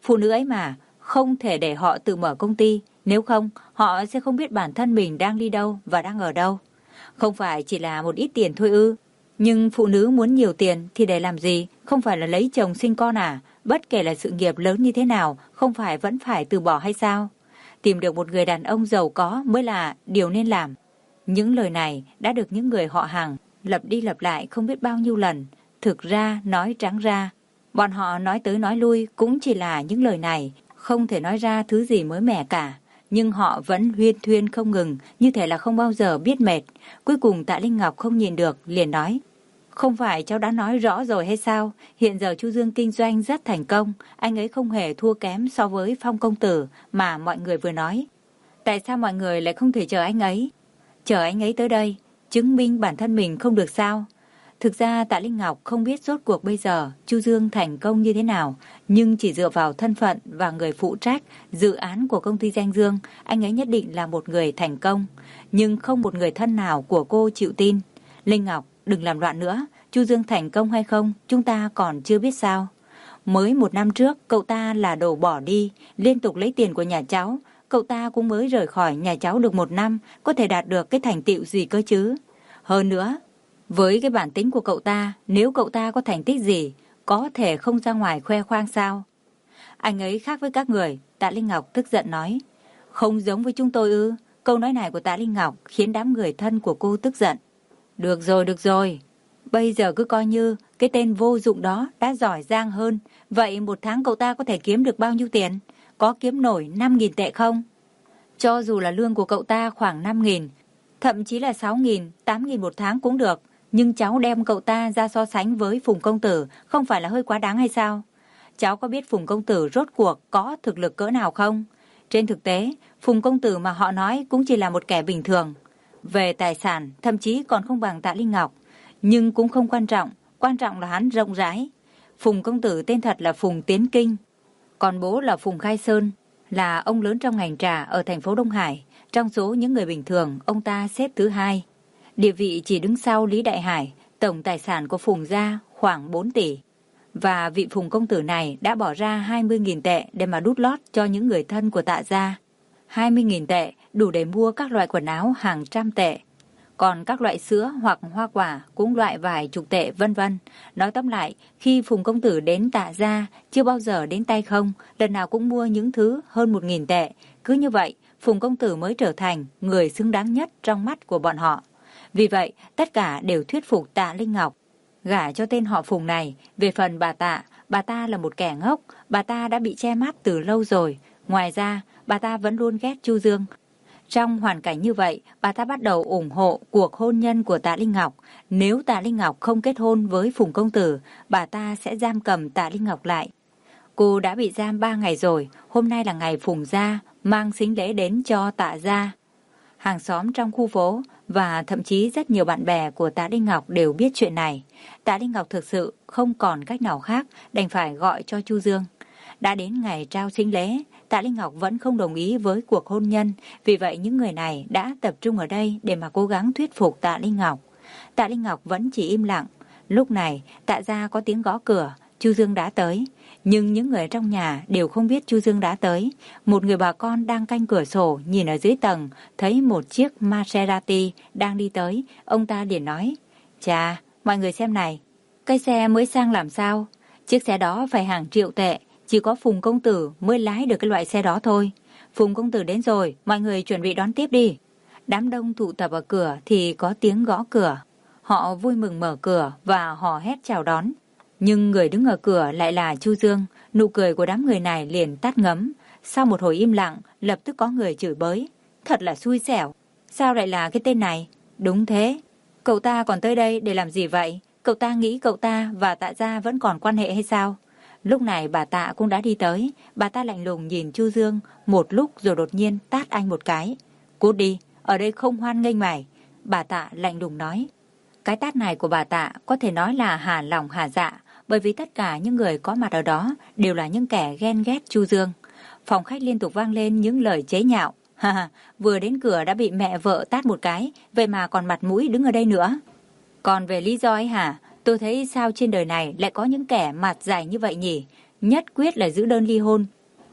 [SPEAKER 1] Phụ nữ ấy mà, không thể để họ tự mở công ty, nếu không, họ sẽ không biết bản thân mình đang đi đâu và đang ở đâu. Không phải chỉ là một ít tiền thôi ư? Nhưng phụ nữ muốn nhiều tiền thì để làm gì? Không phải là lấy chồng sinh con à? Bất kể là sự nghiệp lớn như thế nào, không phải vẫn phải từ bỏ hay sao? Tìm được một người đàn ông giàu có mới là điều nên làm. Những lời này đã được những người họ hàng lặp đi lặp lại không biết bao nhiêu lần. Thực ra, nói trắng ra, bọn họ nói tới nói lui cũng chỉ là những lời này, không thể nói ra thứ gì mới mẻ cả. Nhưng họ vẫn huyên thuyên không ngừng, như thể là không bao giờ biết mệt. Cuối cùng Tạ Linh Ngọc không nhìn được, liền nói: không phải cháu đã nói rõ rồi hay sao? Hiện giờ Chu Dương kinh doanh rất thành công, anh ấy không hề thua kém so với Phong công tử mà mọi người vừa nói. Tại sao mọi người lại không thể chờ anh ấy? Chờ anh ấy tới đây, chứng minh bản thân mình không được sao? Thực ra Tạ Linh Ngọc không biết rốt cuộc bây giờ Chu Dương thành công như thế nào, nhưng chỉ dựa vào thân phận và người phụ trách dự án của công ty Danh Dương, anh ấy nhất định là một người thành công. Nhưng không một người thân nào của cô chịu tin. Linh Ngọc, đừng làm loạn nữa, Chu Dương thành công hay không, chúng ta còn chưa biết sao. Mới một năm trước, cậu ta là đồ bỏ đi, liên tục lấy tiền của nhà cháu. Cậu ta cũng mới rời khỏi nhà cháu được một năm, có thể đạt được cái thành tựu gì cơ chứ. Hơn nữa, với cái bản tính của cậu ta, nếu cậu ta có thành tích gì, có thể không ra ngoài khoe khoang sao? Anh ấy khác với các người, Tạ Linh Ngọc tức giận nói. Không giống với chúng tôi ư? Câu nói này của Tạ Linh Ngọc khiến đám người thân của cô tức giận. Được rồi, được rồi. Bây giờ cứ coi như cái tên vô dụng đó đã giỏi giang hơn. Vậy một tháng cậu ta có thể kiếm được bao nhiêu tiền? Có kiếm nổi năm nghìn tệ không? Cho dù là lương của cậu ta khoảng năm nghìn, thậm chí là sáu nghìn, tám nghìn một tháng cũng được. Nhưng cháu đem cậu ta ra so sánh với Phùng công tử không phải là hơi quá đáng hay sao? Cháu có biết Phùng công tử rốt cuộc có thực lực cỡ nào không? Trên thực tế, Phùng công tử mà họ nói cũng chỉ là một kẻ bình thường. Về tài sản, thậm chí còn không bằng Tạ Linh Ngọc. Nhưng cũng không quan trọng, quan trọng là hắn rộng rãi. Phùng công tử tên thật là Phùng Tiến Kinh, còn bố là Phùng Khai Sơn, là ông lớn trong ngành trà ở thành phố Đông Hải. Trong số những người bình thường, ông ta xếp thứ hai. Địa vị chỉ đứng sau Lý Đại Hải, tổng tài sản của Phùng gia khoảng bốn tỷ. Và vị Phùng công tử này đã bỏ ra hai mươi nghìn tệ để mà đút lót cho những người thân của Tạ gia. hai mươi nghìn tệ đủ để mua các loại quần áo hàng trăm tệ. Còn các loại sữa hoặc hoa quả cũng loại vài chục tệ vân vân. Nói tóm lại, khi Phùng công tử đến Tạ gia, chưa bao giờ đến tay không, lần nào cũng mua những thứ hơn một nghìn tệ. Cứ như vậy, Phùng công tử mới trở thành người xứng đáng nhất trong mắt của bọn họ. Vì vậy, tất cả đều thuyết phục Tạ Linh Ngọc gả cho tên họ Phùng này. Về phần bà Tạ, bà ta là một kẻ ngốc, bà ta đã bị che mắt từ lâu rồi. Ngoài ra, bà ta vẫn luôn ghét Chu Dương. Trong hoàn cảnh như vậy, bà ta bắt đầu ủng hộ cuộc hôn nhân của Tạ Linh Ngọc. Nếu Tạ Linh Ngọc không kết hôn với Phùng công tử, bà ta sẽ giam cầm Tạ Linh Ngọc lại. Cô đã bị giam ba ngày rồi, hôm nay là ngày Phùng gia mang sính lễ đến cho Tạ gia. Hàng xóm trong khu phố và thậm chí rất nhiều bạn bè của Tạ Linh Ngọc đều biết chuyện này. Tạ Linh Ngọc thực sự không còn cách nào khác, đành phải gọi cho Chu Dương. Đã đến ngày trao sính lễ, Tạ Linh Ngọc vẫn không đồng ý với cuộc hôn nhân, vì vậy những người này đã tập trung ở đây để mà cố gắng thuyết phục Tạ Linh Ngọc. Tạ Linh Ngọc vẫn chỉ im lặng. Lúc này, Tạ gia có tiếng gõ cửa, Chu Dương đã tới. Nhưng những người trong nhà đều không biết Chu Dương đã tới. Một người bà con đang canh cửa sổ nhìn ở dưới tầng, thấy một chiếc Maserati đang đi tới. Ông ta liền nói: Chà, mọi người xem này, cái xe mới sang làm sao? Chiếc xe đó phải hàng triệu tệ, chỉ có Phùng công tử mới lái được cái loại xe đó thôi. Phùng công tử đến rồi, mọi người chuẩn bị đón tiếp đi. Đám đông tụ tập ở cửa thì có tiếng gõ cửa. Họ vui mừng mở cửa và hò hét chào đón. Nhưng người đứng ở cửa lại là Chu Dương. Nụ cười của đám người này liền tắt ngấm. Sau một hồi im lặng, lập tức có người chửi bới: Thật là xui xẻo, sao lại là cái tên này? Đúng thế, cậu ta còn tới đây để làm gì vậy? Cậu ta nghĩ cậu ta và Tạ gia vẫn còn quan hệ hay sao? Lúc này bà Tạ cũng đã đi tới. Bà ta lạnh lùng nhìn Chu Dương một lúc rồi đột nhiên tát anh một cái. Cút đi, ở đây không hoan nghênh mày. Bà Tạ lạnh lùng nói. Cái tát này của bà Tạ có thể nói là hà lòng hà dạ, bởi vì tất cả những người có mặt ở đó đều là những kẻ ghen ghét Chu Dương. Phòng khách liên tục vang lên những lời chế nhạo. Ha ha, vừa đến cửa đã bị mẹ vợ tát một cái, vậy mà còn mặt mũi đứng ở đây nữa. Còn về lý do ấy hả? Tôi thấy sao trên đời này lại có những kẻ mặt dày như vậy nhỉ? Nhất quyết là giữ đơn ly hôn,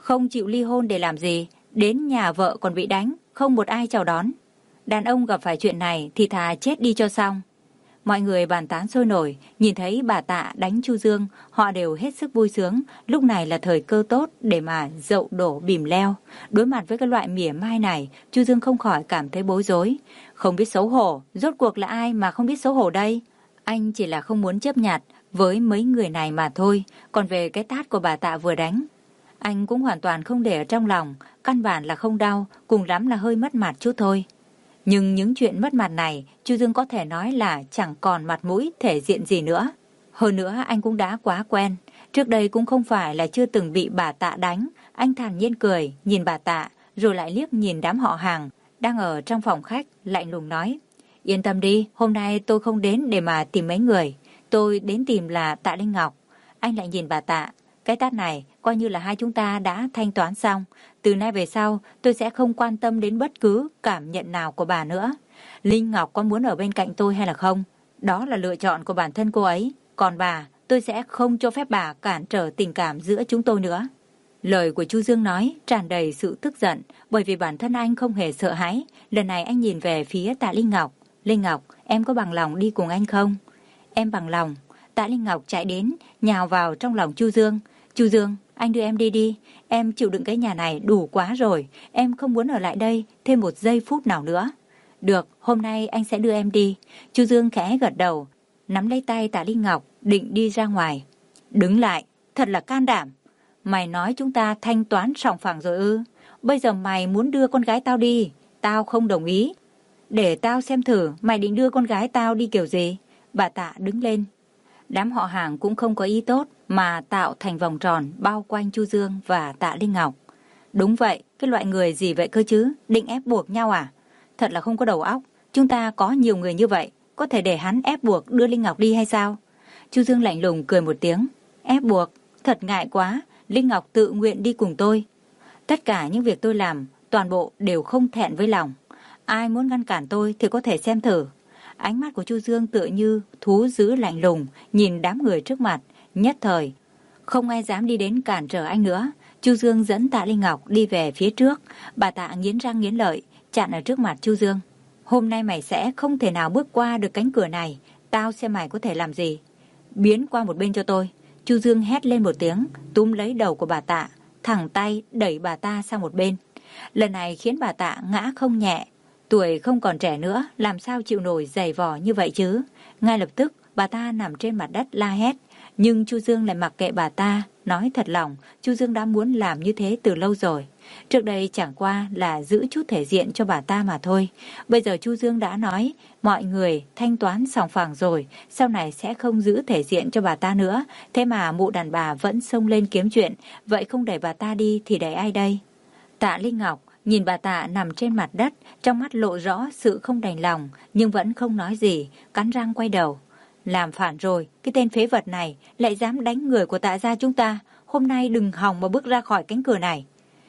[SPEAKER 1] Không chịu ly hôn để làm gì, đến nhà vợ còn bị đánh, không một ai chào đón. Đàn ông gặp phải chuyện này thì thà chết đi cho xong. Mọi người bàn tán sôi nổi, nhìn thấy bà Tạ đánh Chu Dương, họ đều hết sức vui sướng. Lúc này là thời cơ tốt để mà dậu đổ bìm leo. Đối mặt với cái loại mỉa mai này, Chu Dương không khỏi cảm thấy bối rối. Không biết xấu hổ, rốt cuộc là ai mà không biết xấu hổ đây? Anh chỉ là không muốn chấp nhặt với mấy người này mà thôi. Còn về cái tát của bà Tạ vừa đánh, anh cũng hoàn toàn không để ở trong lòng. Căn bản là không đau, cùng lắm là hơi mất mặt chút thôi. Nhưng những chuyện mất mặt này, Chu Dương có thể nói là chẳng còn mặt mũi thể diện gì nữa. Hơn nữa anh cũng đã quá quen. Trước đây cũng không phải là chưa từng bị bà Tạ đánh. Anh thản nhiên cười, nhìn bà Tạ, rồi lại liếc nhìn đám họ hàng đang ở trong phòng khách, lạnh lùng nói: Yên tâm đi, hôm nay tôi không đến để mà tìm mấy người. Tôi đến tìm là Tạ Linh Ngọc. Anh lại nhìn bà Tạ: Cái tát này coi như là hai chúng ta đã thanh toán xong. Từ nay về sau tôi sẽ không quan tâm đến bất cứ cảm nhận nào của bà nữa. Linh Ngọc có muốn ở bên cạnh tôi hay là không, đó là lựa chọn của bản thân cô ấy. Còn bà, tôi sẽ không cho phép bà cản trở tình cảm giữa chúng tôi nữa. Lời của Chu Dương nói tràn đầy sự tức giận, bởi vì bản thân anh không hề sợ hãi. Lần này anh nhìn về phía Tạ Linh Ngọc: Linh Ngọc, em có bằng lòng đi cùng anh không? Em bằng lòng. Tạ Linh Ngọc chạy đến, nhào vào trong lòng Chu Dương. Chu Dương, anh đưa em đi đi. Em chịu đựng cái nhà này đủ quá rồi. Em không muốn ở lại đây thêm một giây phút nào nữa. Được, hôm nay anh sẽ đưa em đi. Chu Dương khẽ gật đầu, nắm lấy tay Tạ Linh Ngọc, định đi ra ngoài. Đứng lại, thật là can đảm. Mày nói chúng ta thanh toán sòng phẳng rồi ư? Bây giờ mày muốn đưa con gái tao đi, tao không đồng ý. Để tao xem thử mày định đưa con gái tao đi kiểu gì. Bà Tạ đứng lên. Đám họ hàng cũng không có ý tốt mà tạo thành vòng tròn bao quanh Chu Dương và Tạ Linh Ngọc. Đúng vậy, cái loại người gì vậy cơ chứ? Định ép buộc nhau à? Thật là không có đầu óc. Chúng ta có nhiều người như vậy, có thể để hắn ép buộc đưa Linh Ngọc đi hay sao? Chu Dương lạnh lùng cười một tiếng. Ép buộc? Thật ngại quá. Linh Ngọc tự nguyện đi cùng tôi. Tất cả những việc tôi làm, toàn bộ đều không thẹn với lòng. Ai muốn ngăn cản tôi thì có thể xem thử. Ánh mắt của Chu Dương tựa như thú dữ lạnh lùng, nhìn đám người trước mặt. Nhất thời, không ai dám đi đến cản trở anh nữa. Chu Dương dẫn Tạ Linh Ngọc đi về phía trước. Bà Tạ nghiến răng nghiến lợi, chặn ở trước mặt Chu Dương. Hôm nay mày sẽ không thể nào bước qua được cánh cửa này. Tao xem mày có thể làm gì. Biến qua một bên cho tôi. Chu Dương hét lên một tiếng, túm lấy đầu của bà Tạ, thẳng tay đẩy bà ta sang một bên. Lần này khiến bà Tạ ngã không nhẹ. Tuổi không còn trẻ nữa, làm sao chịu nổi giày vò như vậy chứ. Ngay lập tức bà ta nằm trên mặt đất la hét. Nhưng Chu Dương lại mặc kệ bà ta. Nói thật lòng, Chu Dương đã muốn làm như thế từ lâu rồi. Trước đây chẳng qua là giữ chút thể diện cho bà ta mà thôi. Bây giờ Chu Dương đã nói mọi người thanh toán sòng phẳng rồi, sau này sẽ không giữ thể diện cho bà ta nữa. Thế mà mụ đàn bà vẫn xông lên kiếm chuyện. Vậy không đẩy bà ta đi thì đẩy ai đây? Tạ Linh Ngọc nhìn bà Tạ nằm trên mặt đất, trong mắt lộ rõ sự không đành lòng, nhưng vẫn không nói gì, cắn răng quay đầu. Làm phản rồi, cái tên phế vật này lại dám đánh người của Tạ gia chúng ta. Hôm nay đừng hòng mà bước ra khỏi cánh cửa này.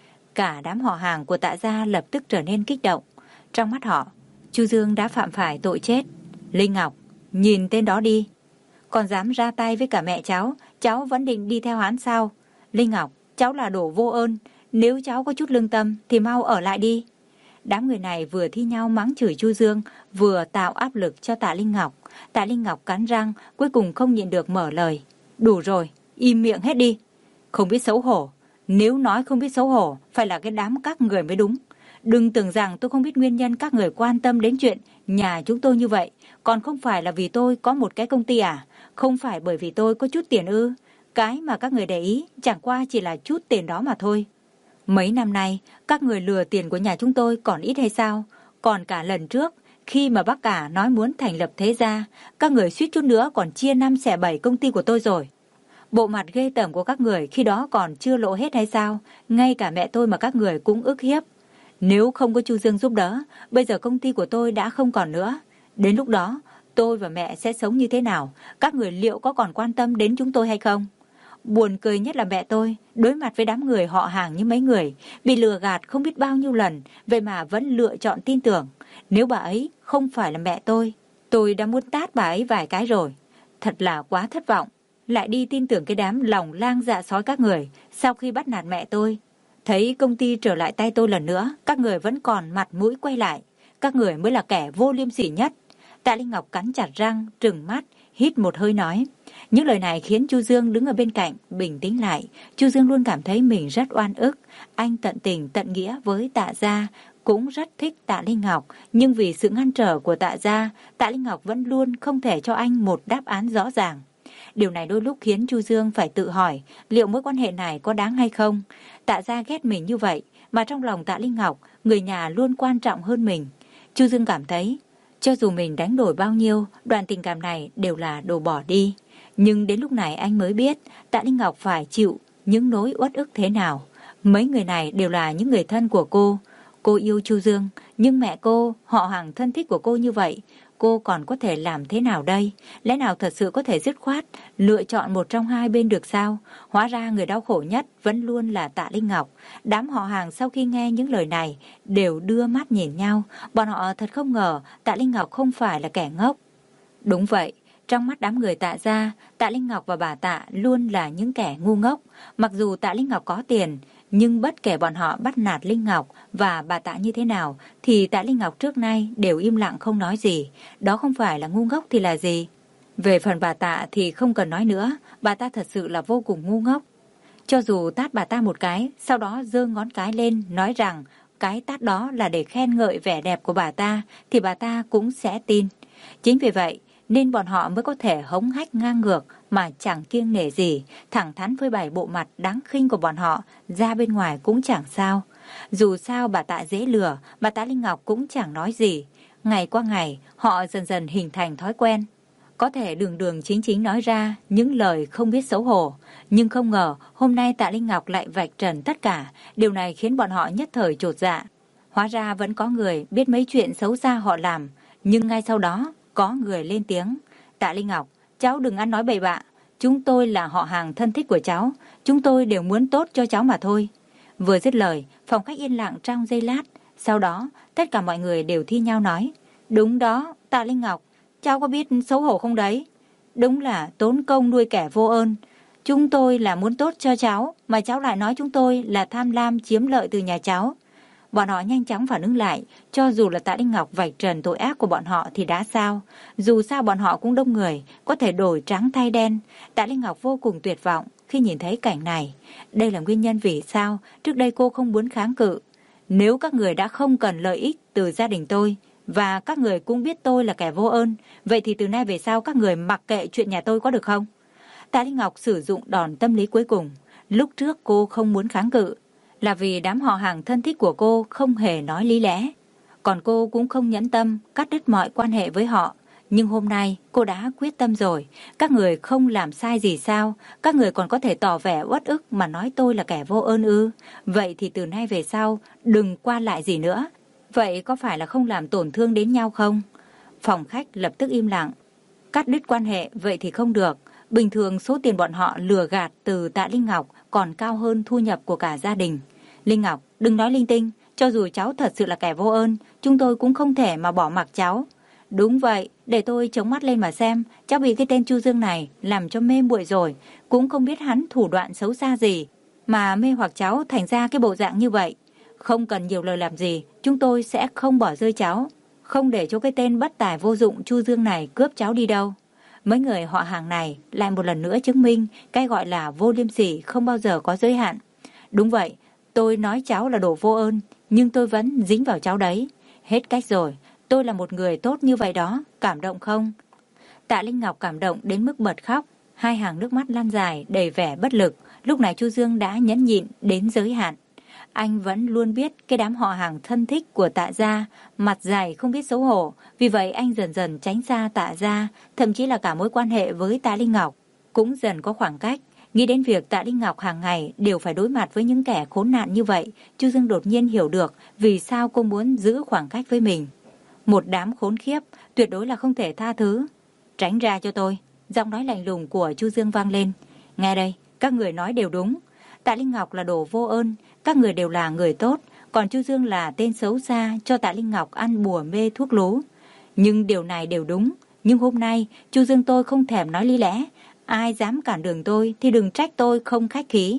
[SPEAKER 1] Cả đám họ hàng của Tạ gia lập tức trở nên kích động. Trong mắt họ, Chu Dương đã phạm phải tội chết. Linh Ngọc, nhìn tên đó đi. Còn dám ra tay với cả mẹ cháu, cháu vẫn định đi theo hắn sao? Linh Ngọc, cháu là đồ vô ơn. Nếu cháu có chút lương tâm thì mau ở lại đi. Đám người này vừa thi nhau mắng chửi Chu Dương, vừa tạo áp lực cho Tạ Linh Ngọc. Tạ Linh Ngọc cắn răng, cuối cùng không nhịn được mở lời. Đủ rồi, im miệng hết đi. Không biết xấu hổ. Nếu nói không biết xấu hổ, phải là cái đám các người mới đúng. Đừng tưởng rằng tôi không biết nguyên nhân các người quan tâm đến chuyện nhà chúng tôi như vậy. Còn không phải là vì tôi có một cái công ty à? Không phải bởi vì tôi có chút tiền ư? Cái mà các người để ý chẳng qua chỉ là chút tiền đó mà thôi. Mấy năm nay, các người lừa tiền của nhà chúng tôi còn ít hay sao? Còn cả lần trước, khi mà bác cả nói muốn thành lập thế gia, các người suýt chút nữa còn chia năm xẻ bảy công ty của tôi rồi. Bộ mặt ghê tởm của các người khi đó còn chưa lộ hết hay sao? Ngay cả mẹ tôi mà các người cũng ức hiếp. Nếu không có Chu Dương giúp đỡ, bây giờ công ty của tôi đã không còn nữa. Đến lúc đó, tôi và mẹ sẽ sống như thế nào? Các người liệu có còn quan tâm đến chúng tôi hay không? Buồn cười nhất là mẹ tôi, đối mặt với đám người họ hàng như mấy người, bị lừa gạt không biết bao nhiêu lần, vậy mà vẫn lựa chọn tin tưởng. Nếu bà ấy không phải là mẹ tôi, tôi đã muốn tát bà ấy vài cái rồi. Thật là quá thất vọng, lại đi tin tưởng cái đám lòng lang dạ sói các người sau khi bắt nạt mẹ tôi. Thấy công ty trở lại tay tôi lần nữa, các người vẫn còn mặt mũi quay lại. Các người mới là kẻ vô liêm sỉ nhất. Tạ Linh Ngọc cắn chặt răng, trừng mắt, hít một hơi nói. Những lời này khiến Chu Dương đứng ở bên cạnh bình tĩnh lại. Chu Dương luôn cảm thấy mình rất oan ức. Anh tận tình tận nghĩa với Tạ gia, cũng rất thích Tạ Linh Ngọc, nhưng vì sự ngăn trở của Tạ gia, Tạ Linh Ngọc vẫn luôn không thể cho anh một đáp án rõ ràng. Điều này đôi lúc khiến Chu Dương phải tự hỏi liệu mối quan hệ này có đáng hay không. Tạ gia ghét mình như vậy, mà trong lòng Tạ Linh Ngọc, người nhà luôn quan trọng hơn mình. Chu Dương cảm thấy, cho dù mình đánh đổi bao nhiêu, đoạn tình cảm này đều là đồ bỏ đi. Nhưng đến lúc này anh mới biết Tạ Linh Ngọc phải chịu những nỗi uất ức thế nào. Mấy người này đều là những người thân của cô. Cô yêu Chu Dương, nhưng mẹ cô, họ hàng thân thích của cô như vậy, cô còn có thể làm thế nào đây? Lẽ nào thật sự có thể dứt khoát lựa chọn một trong hai bên được sao? Hóa ra người đau khổ nhất vẫn luôn là Tạ Linh Ngọc. Đám họ hàng sau khi nghe những lời này đều đưa mắt nhìn nhau. Bọn họ thật không ngờ Tạ Linh Ngọc không phải là kẻ ngốc. Đúng vậy, trong mắt đám người Tạ gia, Tạ Linh Ngọc và bà Tạ luôn là những kẻ ngu ngốc. Mặc dù Tạ Linh Ngọc có tiền, nhưng bất kể bọn họ bắt nạt Linh Ngọc và bà Tạ như thế nào, thì Tạ Linh Ngọc trước nay đều im lặng không nói gì. Đó không phải là ngu ngốc thì là gì? Về phần bà Tạ thì không cần nói nữa, bà ta thật sự là vô cùng ngu ngốc. Cho dù tát bà ta một cái, sau đó giơ ngón cái lên nói rằng cái tát đó là để khen ngợi vẻ đẹp của bà ta, thì bà ta cũng sẽ tin. Chính vì vậy, nên bọn họ mới có thể hống hách ngang ngược mà chẳng kiêng nể gì, thẳng thắn phơi bày bộ mặt đáng khinh của bọn họ ra bên ngoài cũng chẳng sao. Dù sao bà Tạ dễ lừa, bà Tạ Linh Ngọc cũng chẳng nói gì. Ngày qua ngày, họ dần dần hình thành thói quen. Có thể đường đường chính chính nói ra những lời không biết xấu hổ, nhưng không ngờ hôm nay Tạ Linh Ngọc lại vạch trần tất cả. Điều này khiến bọn họ nhất thời chột dạ. Hóa ra vẫn có người biết mấy chuyện xấu xa họ làm, nhưng ngay sau đó có người lên tiếng. Tạ Linh Ngọc, cháu đừng ăn nói bậy bạ. Chúng tôi là họ hàng thân thích của cháu. Chúng tôi đều muốn tốt cho cháu mà thôi. Vừa dứt lời, phòng khách yên lặng trong giây lát. Sau đó, tất cả mọi người đều thi nhau nói. Đúng đó, Tạ Linh Ngọc, cháu có biết xấu hổ không đấy? Đúng là tốn công nuôi kẻ vô ơn. Chúng tôi là muốn tốt cho cháu, mà cháu lại nói chúng tôi là tham lam chiếm lợi từ nhà cháu. Bọn họ nhanh chóng phản ứng lại, cho dù là Tạ Linh Ngọc vạch trần tội ác của bọn họ thì đã sao? Dù sao bọn họ cũng đông người, có thể đổi trắng thay đen. Tạ Linh Ngọc vô cùng tuyệt vọng khi nhìn thấy cảnh này. Đây là nguyên nhân vì sao trước đây cô không muốn kháng cự. Nếu các người đã không cần lợi ích từ gia đình tôi, và các người cũng biết tôi là kẻ vô ơn, vậy thì từ nay về sau các người mặc kệ chuyện nhà tôi có được không? Tạ Linh Ngọc sử dụng đòn tâm lý cuối cùng. Lúc trước cô không muốn kháng cự là vì đám họ hàng thân thích của cô không hề nói lý lẽ. Còn cô cũng không nhẫn tâm cắt đứt mọi quan hệ với họ. Nhưng hôm nay cô đã quyết tâm rồi. Các người không làm sai gì sao? Các người còn có thể tỏ vẻ uất ức mà nói tôi là kẻ vô ơn ư? Vậy thì từ nay về sau đừng qua lại gì nữa. Vậy có phải là không làm tổn thương đến nhau không? Phòng khách lập tức im lặng. Cắt đứt quan hệ vậy thì không được. Bình thường số tiền bọn họ lừa gạt từ Tạ Linh Ngọc còn cao hơn thu nhập của cả gia đình. Linh Ngọc, đừng nói linh tinh. Cho dù cháu thật sự là kẻ vô ơn, chúng tôi cũng không thể mà bỏ mặc cháu. Đúng vậy, để tôi chống mắt lên mà xem. Cháu bị cái tên Chu Dương này làm cho mê muội rồi. Cũng không biết hắn thủ đoạn xấu xa gì mà mê hoặc cháu thành ra cái bộ dạng như vậy. Không cần nhiều lời làm gì, chúng tôi sẽ không bỏ rơi cháu. Không để cho cái tên bất tài vô dụng Chu Dương này cướp cháu đi đâu. Mấy người họ hàng này lại một lần nữa chứng minh cái gọi là vô liêm sỉ không bao giờ có giới hạn. Đúng vậy, tôi nói cháu là đồ vô ơn, nhưng tôi vẫn dính vào cháu đấy. Hết cách rồi, tôi là một người tốt như vậy đó, cảm động không? Tạ Linh Ngọc cảm động đến mức bật khóc, hai hàng nước mắt lan dài đầy vẻ bất lực. Lúc này Chu Dương đã nhẫn nhịn đến giới hạn. Anh vẫn luôn biết cái đám họ hàng thân thích của Tạ gia mặt dày không biết xấu hổ, vì vậy anh dần dần tránh xa Tạ gia, thậm chí là cả mối quan hệ với Tạ Linh Ngọc cũng dần có khoảng cách. Nghĩ đến việc Tạ Linh Ngọc hàng ngày đều phải đối mặt với những kẻ khốn nạn như vậy, Chu Dương đột nhiên hiểu được vì sao cô muốn giữ khoảng cách với mình. Một đám khốn khiếp, tuyệt đối là không thể tha thứ. Tránh ra cho tôi. Giọng nói lạnh lùng của Chu Dương vang lên. Nghe đây, các người nói đều đúng. Tạ Linh Ngọc là đồ vô ơn, các người đều là người tốt, còn Chu Dương là tên xấu xa cho Tạ Linh Ngọc ăn bùa mê thuốc lú. Nhưng điều này đều đúng, nhưng hôm nay Chu Dương tôi không thèm nói lý lẽ. Ai dám cản đường tôi thì đừng trách tôi không khách khí.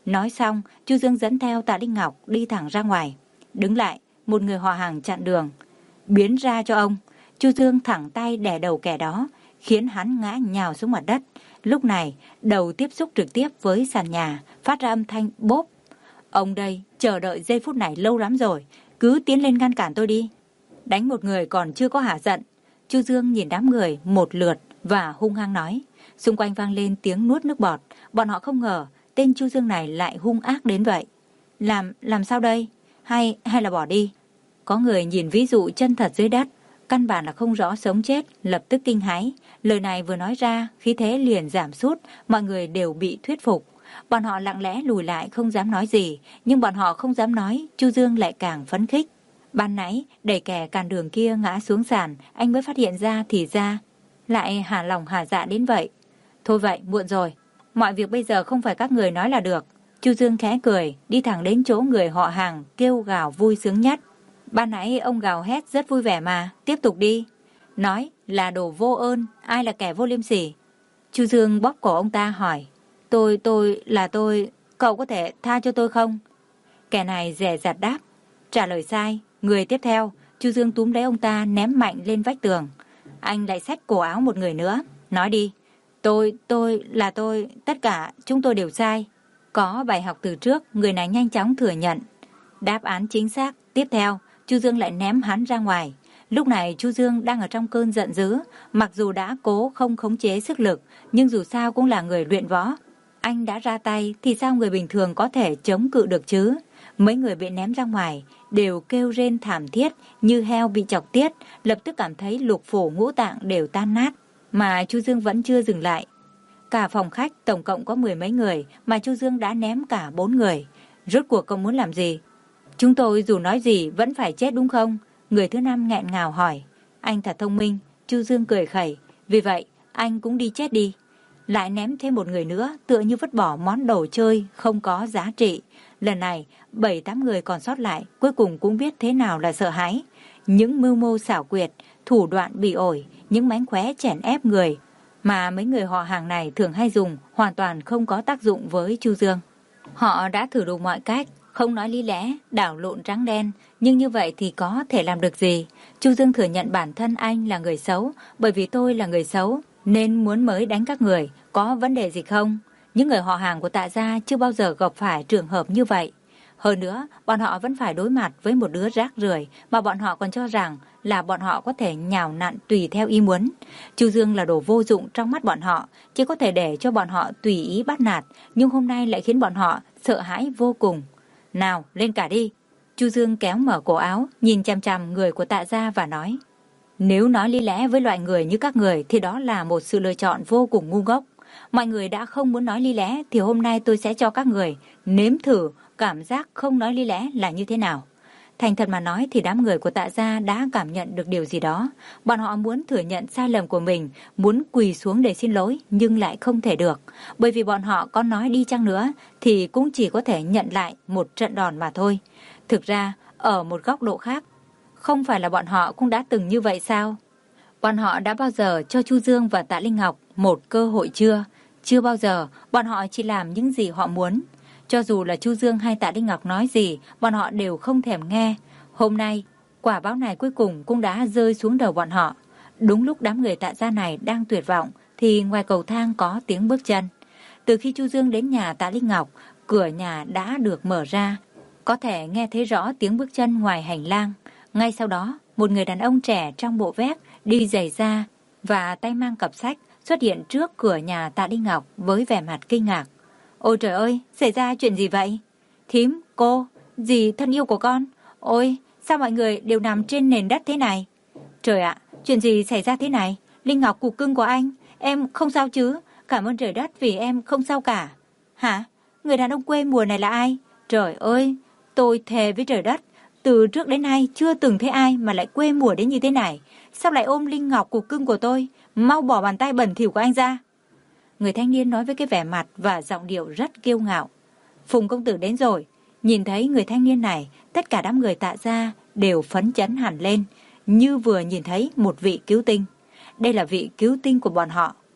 [SPEAKER 1] Nói xong, Chu Dương dẫn theo Tạ Linh Ngọc đi thẳng ra ngoài. Đứng lại, một người họ hàng chặn đường. Biến ra cho ông. Chu Dương thẳng tay đè đầu kẻ đó, khiến hắn ngã nhào xuống mặt đất. Lúc này, đầu tiếp xúc trực tiếp với sàn nhà, phát ra âm thanh bốp. Ông đây, chờ đợi giây phút này lâu lắm rồi, cứ tiến lên ngăn cản tôi đi. Đánh một người còn chưa có hả giận. Chu Dương nhìn đám người một lượt và hung hăng nói. Xung quanh vang lên tiếng nuốt nước bọt. Bọn họ không ngờ tên Chu Dương này lại hung ác đến vậy. Làm, làm sao đây? Hay, hay là bỏ đi? Có người nhìn ví dụ chân thật dưới đất, căn bản là không rõ sống chết, lập tức kinh hãi. Lời này vừa nói ra, khí thế liền giảm sút, mọi người đều bị thuyết phục. Bọn họ lặng lẽ lùi lại không dám nói gì, nhưng bọn họ không dám nói, Chu Dương lại càng phấn khích. Ban nãy, đẩy kẻ cản đường kia ngã xuống sàn, anh mới phát hiện ra thì ra, lại hả lòng hả dạ đến vậy. Thôi vậy, muộn rồi, mọi việc bây giờ không phải các người nói là được. Chu Dương khẽ cười, đi thẳng đến chỗ người họ hàng, kêu gào vui sướng nhất. Ban nãy ông gào hét rất vui vẻ mà, tiếp tục đi. Nói là đồ vô ơn, ai là kẻ vô liêm sỉ? Chu Dương bóp cổ ông ta hỏi. Tôi, tôi, là tôi, cậu có thể tha cho tôi không? Kẻ này dè dặt đáp. Trả lời sai, người tiếp theo, Chu Dương túm lấy ông ta ném mạnh lên vách tường. Anh lại xách cổ áo một người nữa, nói đi. Tôi, tôi, là tôi, tất cả chúng tôi đều sai. Có bài học từ trước, người này nhanh chóng thừa nhận. Đáp án chính xác, tiếp theo, Chu Dương lại ném hắn ra ngoài. Lúc này Chu Dương đang ở trong cơn giận dữ, mặc dù đã cố không khống chế sức lực, nhưng dù sao cũng là người luyện võ. Anh đã ra tay thì sao người bình thường có thể chống cự được chứ? Mấy người bị ném ra ngoài đều kêu rên thảm thiết như heo bị chọc tiết, lập tức cảm thấy lục phủ ngũ tạng đều tan nát. Mà Chu Dương vẫn chưa dừng lại. Cả phòng khách tổng cộng có mười mấy người mà Chu Dương đã ném cả bốn người. Rốt cuộc cậu muốn làm gì? Chúng tôi dù nói gì vẫn phải chết đúng không? Người thứ năm nghẹn ngào hỏi. Anh thật thông minh, Chu Dương cười khẩy. Vì vậy, anh cũng đi chết đi. Lại ném thêm một người nữa, tựa như vứt bỏ món đồ chơi không có giá trị. Lần này, bảy tám người còn sót lại, cuối cùng cũng biết thế nào là sợ hãi. Những mưu mô xảo quyệt, thủ đoạn bỉ ổi, những mánh khóe chèn ép người mà mấy người họ hàng này thường hay dùng hoàn toàn không có tác dụng với Chu Dương. Họ đã thử đủ mọi cách, không nói lý lẽ, đảo lộn trắng đen, nhưng như vậy thì có thể làm được gì? Chu Dương thừa nhận bản thân anh là người xấu, bởi vì tôi là người xấu, nên muốn mới đánh các người, có vấn đề gì không? Những người họ hàng của Tạ gia chưa bao giờ gặp phải trường hợp như vậy. Hơn nữa, bọn họ vẫn phải đối mặt với một đứa rác rưởi mà bọn họ còn cho rằng là bọn họ có thể nhào nặn tùy theo ý muốn. Chu Dương là đồ vô dụng trong mắt bọn họ, chỉ có thể để cho bọn họ tùy ý bắt nạt, nhưng hôm nay lại khiến bọn họ sợ hãi vô cùng. Nào, lên cả đi. Chu Dương kéo mở cổ áo, nhìn chằm chằm người của Tạ gia và nói. Nếu nói lý lẽ với loại người như các người thì đó là một sự lựa chọn vô cùng ngu ngốc. Mọi người đã không muốn nói lý lẽ thì hôm nay tôi sẽ cho các người nếm thử cảm giác không nói lý lẽ là như thế nào. Thành thật mà nói thì đám người của Tạ gia đã cảm nhận được điều gì đó. Bọn họ muốn thừa nhận sai lầm của mình, muốn quỳ xuống để xin lỗi nhưng lại không thể được. Bởi vì bọn họ có nói đi chăng nữa thì cũng chỉ có thể nhận lại một trận đòn mà thôi. Thực ra, ở một góc độ khác, không phải là bọn họ cũng đã từng như vậy sao? Bọn họ đã bao giờ cho Chu Dương và Tạ Linh Ngọc một cơ hội chưa? Chưa bao giờ, bọn họ chỉ làm những gì họ muốn. Cho dù là Chu Dương hay Tạ Linh Ngọc nói gì, bọn họ đều không thèm nghe. Hôm nay, quả báo này cuối cùng cũng đã rơi xuống đầu bọn họ. Đúng lúc đám người Tạ gia này đang tuyệt vọng, thì ngoài cầu thang có tiếng bước chân. Từ khi Chu Dương đến nhà Tạ Linh Ngọc, cửa nhà đã được mở ra. Có thể nghe thấy rõ tiếng bước chân ngoài hành lang. Ngay sau đó, một người đàn ông trẻ trong bộ vest, đi giày da và tay mang cặp sách xuất hiện trước cửa nhà Tạ Linh Ngọc với vẻ mặt kinh ngạc. Ôi trời ơi, xảy ra chuyện gì vậy? Thím, cô, dì thân yêu của con. Ôi, sao mọi người đều nằm trên nền đất thế này? Trời ạ, chuyện gì xảy ra thế này? Linh Ngọc cục cưng của anh, em không sao chứ? Cảm ơn trời đất vì em không sao cả. Hả? Người đàn ông quê mùa này là ai? Trời ơi, tôi thề với trời đất, từ trước đến nay chưa từng thấy ai mà lại quê mùa đến như thế này. Sao lại ôm Linh Ngọc cục cưng của tôi? Mau bỏ bàn tay bẩn thỉu của anh ra. Người thanh niên nói với cái vẻ mặt và giọng điệu rất kiêu ngạo. Phùng công tử đến rồi. Nhìn thấy người thanh niên này, tất cả đám người Tạ gia đều phấn chấn hẳn lên, như vừa nhìn thấy một vị cứu tinh. Đây là vị cứu tinh của bọn họ.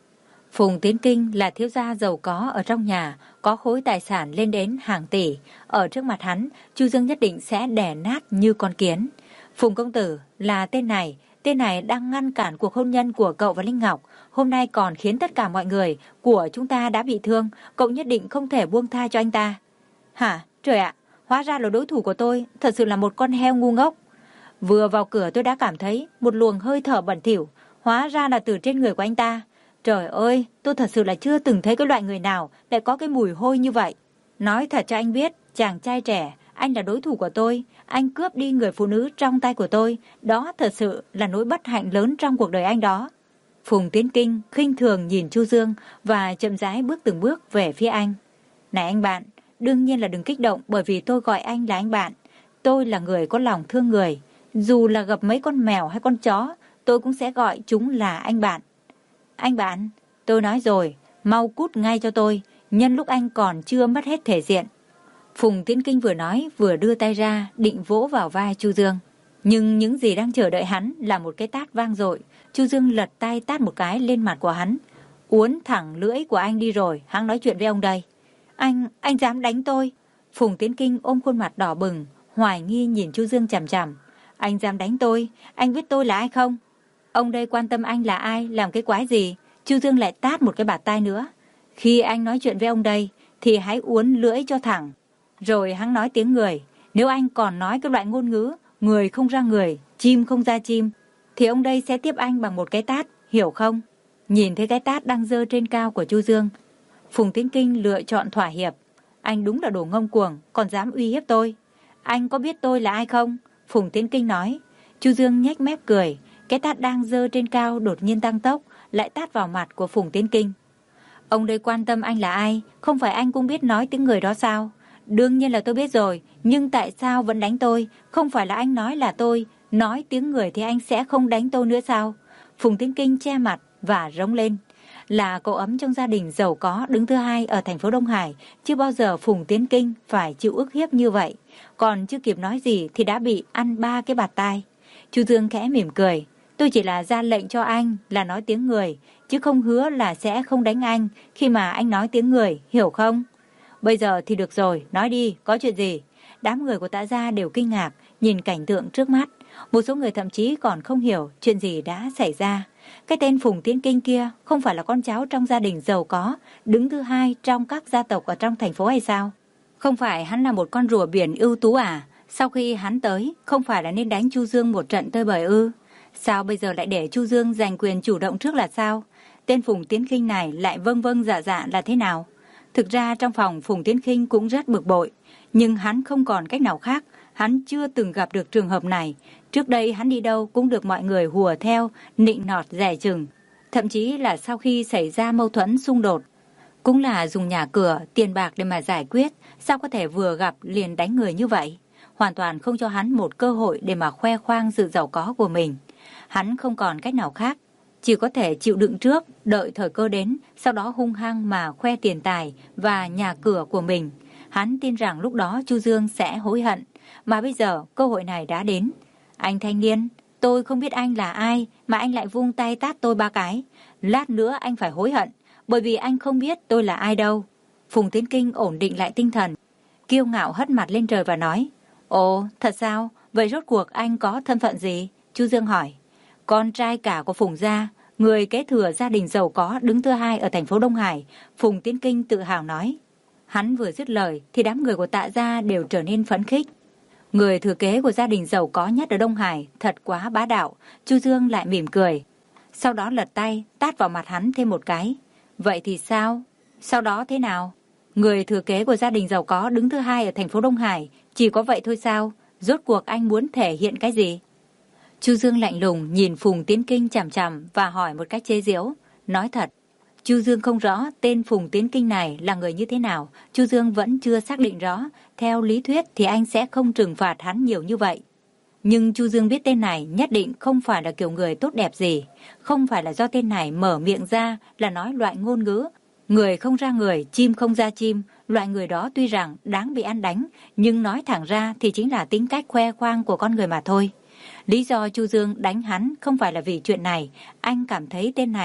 [SPEAKER 1] Phùng Tiến Kinh là thiếu gia giàu có ở trong nhà, có khối tài sản lên đến hàng tỷ. Ở trước mặt hắn, Chu Dương nhất định sẽ đè nát như con kiến. Phùng công tử là tên này, tên này đang ngăn cản cuộc hôn nhân của cậu và Linh Ngọc. Hôm nay còn khiến tất cả mọi người của chúng ta đã bị thương, cậu nhất định không thể buông tha cho anh ta. Hả? Trời ạ, hóa ra là đối thủ của tôi, thật sự là một con heo ngu ngốc. Vừa vào cửa tôi đã cảm thấy một luồng hơi thở bẩn thỉu, hóa ra là từ trên người của anh ta. Trời ơi, tôi thật sự là chưa từng thấy cái loại người nào lại có cái mùi hôi như vậy. Nói thật cho anh biết, chàng trai trẻ, anh là đối thủ của tôi, anh cướp đi người phụ nữ trong tay của tôi, đó thật sự là nỗi bất hạnh lớn trong cuộc đời anh đó. Phùng Tiến Kinh khinh thường nhìn Chu Dương và chậm rãi bước từng bước về phía anh. Này anh bạn, đương nhiên là đừng kích động bởi vì tôi gọi anh là anh bạn. Tôi là người có lòng thương người, dù là gặp mấy con mèo hay con chó, tôi cũng sẽ gọi chúng là anh bạn. Anh bạn, tôi nói rồi, mau cút ngay cho tôi, nhân lúc anh còn chưa mất hết thể diện. Phùng Tiến Kinh vừa nói vừa đưa tay ra định vỗ vào vai Chu Dương. Nhưng những gì đang chờ đợi hắn là một cái tát vang dội. Chu Dương lật tay tát một cái lên mặt của hắn. Uốn thẳng lưỡi của anh đi rồi, hắn nói chuyện với ông đây. Anh, anh dám đánh tôi? Phùng Tiến Kinh ôm khuôn mặt đỏ bừng, hoài nghi nhìn Chu Dương chằm chằm. Anh dám đánh tôi? Anh biết tôi là ai không? Ông đây quan tâm anh là ai, làm cái quái gì? Chu Dương lại tát một cái bạt tai nữa. Khi anh nói chuyện với ông đây, thì hãy uốn lưỡi cho thẳng. Rồi hắn nói tiếng người. Nếu anh còn nói cái loại ngôn ngữ, người không ra người, chim không ra chim, thì ông đây sẽ tiếp anh bằng một cái tát, hiểu không? Nhìn thấy cái tát đang giơ trên cao của Chu Dương, Phùng Tiến Kinh lựa chọn thỏa hiệp. Anh đúng là đồ ngông cuồng, còn dám uy hiếp tôi. Anh có biết tôi là ai không? Phùng Tiến Kinh nói. Chu Dương nhếch mép cười. Cái tát đang giơ trên cao đột nhiên tăng tốc, lại tát vào mặt của Phùng Tiến Kinh. Ông đây quan tâm anh là ai, không phải anh cũng biết nói tiếng người đó sao? Đương nhiên là tôi biết rồi, nhưng tại sao vẫn đánh tôi? Không phải là anh nói là tôi nói tiếng người thì anh sẽ không đánh tôi nữa sao? Phùng Tiến Kinh che mặt và rống lên. Là cậu ấm trong gia đình giàu có đứng thứ hai ở thành phố Đông Hải, chưa bao giờ Phùng Tiến Kinh phải chịu ức hiếp như vậy. Còn chưa kịp nói gì thì đã bị ăn ba cái bạt tai. Chu Dương khẽ mỉm cười. Tôi chỉ là ra lệnh cho anh là nói tiếng người, chứ không hứa là sẽ không đánh anh khi mà anh nói tiếng người, hiểu không? Bây giờ thì được rồi, nói đi, có chuyện gì? Đám người của Tạ Gia đều kinh ngạc, nhìn cảnh tượng trước mắt. Một số người thậm chí còn không hiểu chuyện gì đã xảy ra. Cái tên Phùng Tiến Kinh kia không phải là con cháu trong gia đình giàu có, đứng thứ hai trong các gia tộc ở trong thành phố hay sao? Không phải hắn là một con rùa biển ưu tú à? Sau khi hắn tới, không phải là nên đánh Chu Dương một trận tơi bời ư? Sao bây giờ lại để Chu Dương giành quyền chủ động trước là sao? Tên Phùng Tiến Kinh này lại vâng vâng dạ dạ là thế nào? Thực ra trong phòng Phùng Tiến Kinh cũng rất bực bội, nhưng hắn không còn cách nào khác, hắn chưa từng gặp được trường hợp này. Trước đây hắn đi đâu cũng được mọi người hùa theo, nịnh nọt dè chừng. Thậm chí là sau khi xảy ra mâu thuẫn xung đột, cũng là dùng nhà cửa, tiền bạc để mà giải quyết, sao có thể vừa gặp liền đánh người như vậy? Hoàn toàn không cho hắn một cơ hội để mà khoe khoang sự giàu có của mình. Hắn không còn cách nào khác, chỉ có thể chịu đựng trước, đợi thời cơ đến, sau đó hung hăng mà khoe tiền tài và nhà cửa của mình. Hắn tin rằng lúc đó Chu Dương sẽ hối hận, mà bây giờ cơ hội này đã đến. Anh thanh niên, tôi không biết anh là ai mà anh lại vung tay tát tôi ba cái. Lát nữa anh phải hối hận, bởi vì anh không biết tôi là ai đâu. Phùng Tiến Kinh ổn định lại tinh thần, kiêu ngạo hất mặt lên trời và nói. Ồ, thật sao? Vậy rốt cuộc anh có thân phận gì? Chu Dương hỏi. Con trai cả của Phùng gia, người kế thừa gia đình giàu có đứng thứ hai ở thành phố Đông Hải, Phùng Tiến Kinh tự hào nói. Hắn vừa dứt lời thì đám người của Tạ gia đều trở nên phấn khích. Người thừa kế của gia đình giàu có nhất ở Đông Hải thật quá bá đạo. Chu Dương lại mỉm cười, sau đó lật tay tát vào mặt hắn thêm một cái. Vậy thì sao? Sau đó thế nào? Người thừa kế của gia đình giàu có đứng thứ hai ở thành phố Đông Hải, chỉ có vậy thôi sao? Rốt cuộc anh muốn thể hiện cái gì? Chu Dương lạnh lùng nhìn Phùng Tiến Kinh chằm chằm và hỏi một cách chế giễu. Nói thật, Chu Dương không rõ tên Phùng Tiến Kinh này là người như thế nào. Chu Dương vẫn chưa xác định rõ. Theo lý thuyết thì anh sẽ không trừng phạt hắn nhiều như vậy. Nhưng Chu Dương biết tên này nhất định không phải là kiểu người tốt đẹp gì. Không phải là do tên này mở miệng ra là nói loại ngôn ngữ người không ra người, chim không ra chim. Loại người đó tuy rằng đáng bị ăn đánh, nhưng nói thẳng ra thì chính là tính cách khoe khoang của con người mà thôi. Lý do Chu Dương đánh hắn không phải là vì chuyện này. Anh cảm thấy tên này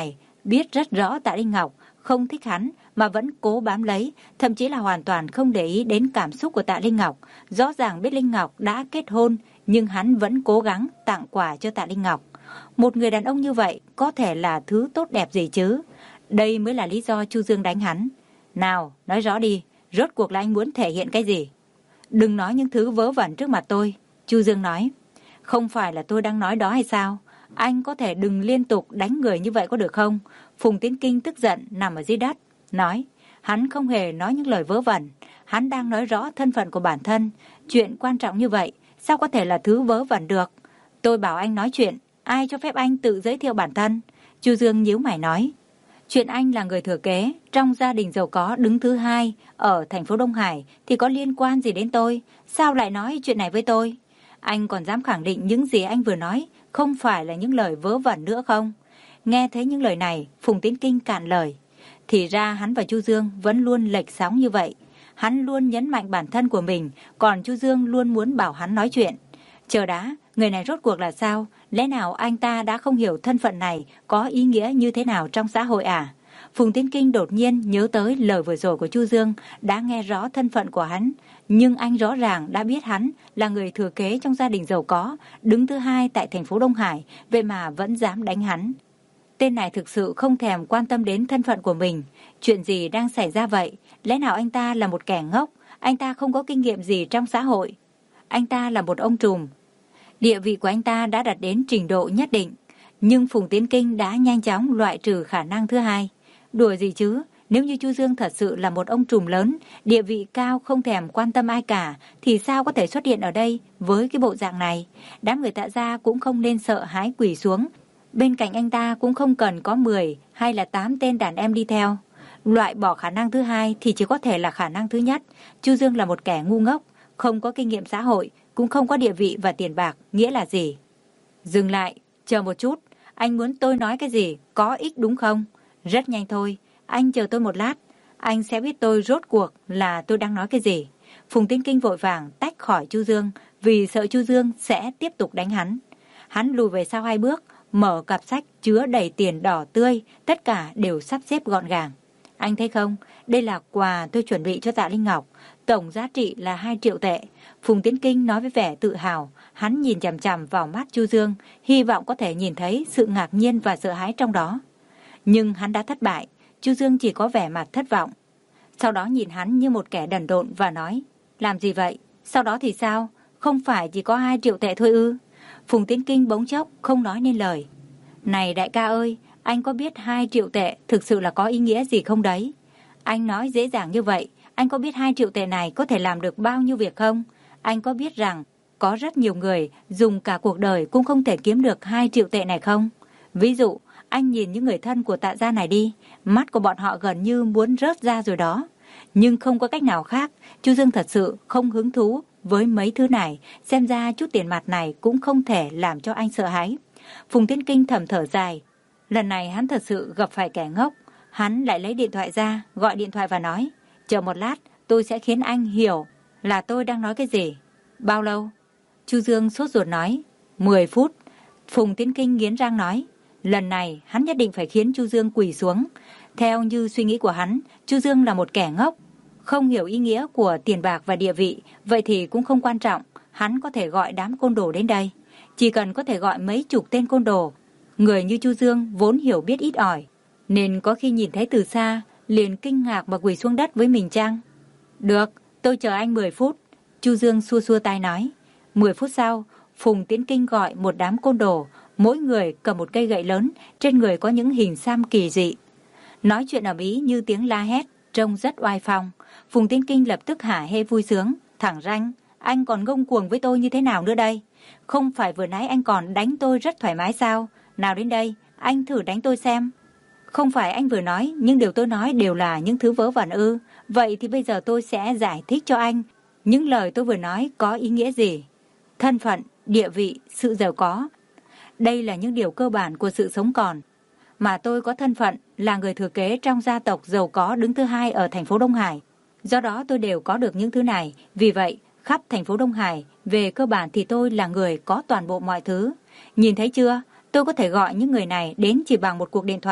[SPEAKER 1] biết rất rõ Tạ Linh Ngọc không thích hắn mà vẫn cố bám lấy, thậm chí là hoàn toàn không để ý đến cảm xúc của Tạ Linh Ngọc. Rõ ràng biết Linh Ngọc đã kết hôn, nhưng hắn vẫn cố gắng tặng quà cho Tạ Linh Ngọc. Một người đàn ông như vậy có thể là thứ tốt đẹp gì chứ? Đây mới là lý do Chu Dương đánh hắn. Nào, nói rõ đi, rốt cuộc là anh muốn thể hiện cái gì? Đừng nói những thứ vớ vẩn trước mặt tôi, Chu Dương nói. Không phải là tôi đang nói đó hay sao? Anh có thể đừng liên tục đánh người như vậy có được không? Phùng Tiến Kinh tức giận nằm ở dưới đất, nói. Hắn không hề nói những lời vớ vẩn. Hắn đang nói rõ thân phận của bản thân. Chuyện quan trọng như vậy, sao có thể là thứ vớ vẩn được? Tôi bảo anh nói chuyện, ai cho phép anh tự giới thiệu bản thân? Chu Dương nhíu mày nói. Chuyện anh là người thừa kế trong gia đình giàu có đứng thứ hai ở thành phố Đông Hải thì có liên quan gì đến tôi? Sao lại nói chuyện này với tôi? Anh còn dám khẳng định những gì anh vừa nói không phải là những lời vớ vẩn nữa không? Nghe thấy những lời này, Phùng Tiến Kinh cạn lời. Thì ra hắn và Chu Dương vẫn luôn lệch sóng như vậy. Hắn luôn nhấn mạnh bản thân của mình, còn Chu Dương luôn muốn bảo hắn nói chuyện. Chờ đã, người này rốt cuộc là sao? Lẽ nào anh ta đã không hiểu thân phận này có ý nghĩa như thế nào trong xã hội à? Phùng Tiến Kinh đột nhiên nhớ tới lời vừa rồi của Chu Dương, đã nghe rõ thân phận của hắn. Nhưng anh rõ ràng đã biết hắn là người thừa kế trong gia đình giàu có, đứng thứ hai tại thành phố Đông Hải, vậy mà vẫn dám đánh hắn. Tên này thực sự không thèm quan tâm đến thân phận của mình. Chuyện gì đang xảy ra vậy? Lẽ nào anh ta là một kẻ ngốc? Anh ta không có kinh nghiệm gì trong xã hội? Anh ta là một ông trùm. Địa vị của anh ta đã đạt đến trình độ nhất định. Nhưng Phùng Tiến Kinh đã nhanh chóng loại trừ khả năng thứ hai. Đùa gì chứ? Nếu như Chu Dương thật sự là một ông trùm lớn, địa vị cao không thèm quan tâm ai cả, thì sao có thể xuất hiện ở đây với cái bộ dạng này? Đám người Tạ gia cũng không nên sợ hãi quỳ xuống. Bên cạnh anh ta cũng không cần có mười hay là tám tên đàn em đi theo. Loại bỏ khả năng thứ hai thì chỉ có thể là khả năng thứ nhất. Chu Dương là một kẻ ngu ngốc, không có kinh nghiệm xã hội, cũng không có địa vị và tiền bạc, nghĩa là gì? Dừng lại, chờ một chút, anh muốn tôi nói cái gì, có ích đúng không? Rất nhanh thôi, anh chờ tôi một lát, anh sẽ biết tôi rốt cuộc là tôi đang nói cái gì. Phùng Tiến Kinh vội vàng tách khỏi Chu Dương, vì sợ Chu Dương sẽ tiếp tục đánh hắn. Hắn lùi về sau hai bước, mở cặp sách chứa đầy tiền đỏ tươi, tất cả đều sắp xếp gọn gàng. Anh thấy không, đây là quà tôi chuẩn bị cho Tạ Linh Ngọc, tổng giá trị là hai triệu tệ. Phùng Tiến Kinh nói với vẻ tự hào, hắn nhìn chằm chằm vào mắt Chu Dương, hy vọng có thể nhìn thấy sự ngạc nhiên và sợ hãi trong đó. Nhưng hắn đã thất bại, Chu Dương chỉ có vẻ mặt thất vọng. Sau đó nhìn hắn như một kẻ đần độn và nói, làm gì vậy? Sau đó thì sao? Không phải chỉ có hai triệu tệ thôi ư? Phùng Tiến Kinh bỗng chốc không nói nên lời. Này đại ca ơi, anh có biết hai triệu tệ thực sự là có ý nghĩa gì không đấy? Anh nói dễ dàng như vậy, anh có biết hai triệu tệ này có thể làm được bao nhiêu việc không? Anh có biết rằng có rất nhiều người dùng cả cuộc đời cũng không thể kiếm được hai triệu tệ này không? Ví dụ, anh nhìn những người thân của Tạ gia này đi, mắt của bọn họ gần như muốn rớt ra rồi đó. Nhưng không có cách nào khác, Chu Dương thật sự không hứng thú với mấy thứ này, xem ra chút tiền mặt này cũng không thể làm cho anh sợ hãi. Phùng Tiến Kinh thầm thở dài, lần này hắn thật sự gặp phải kẻ ngốc. Hắn lại lấy điện thoại ra, gọi điện thoại và nói, chờ một lát, tôi sẽ khiến anh hiểu là tôi đang nói cái gì. Bao lâu? Chu Dương sốt ruột nói, mười phút. Phùng Tiến Kinh nghiến răng nói, lần này hắn nhất định phải khiến Chu Dương quỳ xuống. Theo như suy nghĩ của hắn, Chu Dương là một kẻ ngốc, không hiểu ý nghĩa của tiền bạc và địa vị, vậy thì cũng không quan trọng, hắn có thể gọi đám côn đồ đến đây. Chỉ cần có thể gọi mấy chục tên côn đồ, người như Chu Dương vốn hiểu biết ít ỏi, nên có khi nhìn thấy từ xa, liền kinh ngạc mà quỳ xuống đất với mình chăng? Được, tôi chờ anh mười phút. Chu Dương xua xua tay nói. mười phút sau, Phùng Tiến Kinh gọi một đám côn đồ, mỗi người cầm một cây gậy lớn, trên người có những hình xăm kỳ dị. Nói chuyện ầm ĩ như tiếng la hét, trông rất oai phong. Phùng Tiến Kinh lập tức hả hê vui sướng, thẳng ranh, anh còn ngông cuồng với tôi như thế nào nữa đây? Không phải vừa nãy anh còn đánh tôi rất thoải mái sao? Nào đến đây, anh thử đánh tôi xem. Không phải anh vừa nói, nhưng điều tôi nói đều là những thứ vớ vẩn ư? Vậy thì bây giờ tôi sẽ giải thích cho anh những lời tôi vừa nói có ý nghĩa gì. Thân phận, địa vị, sự giàu có, đây là những điều cơ bản của sự sống còn. Mà tôi có thân phận là người thừa kế trong gia tộc giàu có đứng thứ hai ở thành phố Đông Hải. Do đó tôi đều có được những thứ này. Vì vậy, khắp thành phố Đông Hải, về cơ bản thì tôi là người có toàn bộ mọi thứ. Nhìn thấy chưa? Tôi có thể gọi những người này đến chỉ bằng một cuộc điện thoại.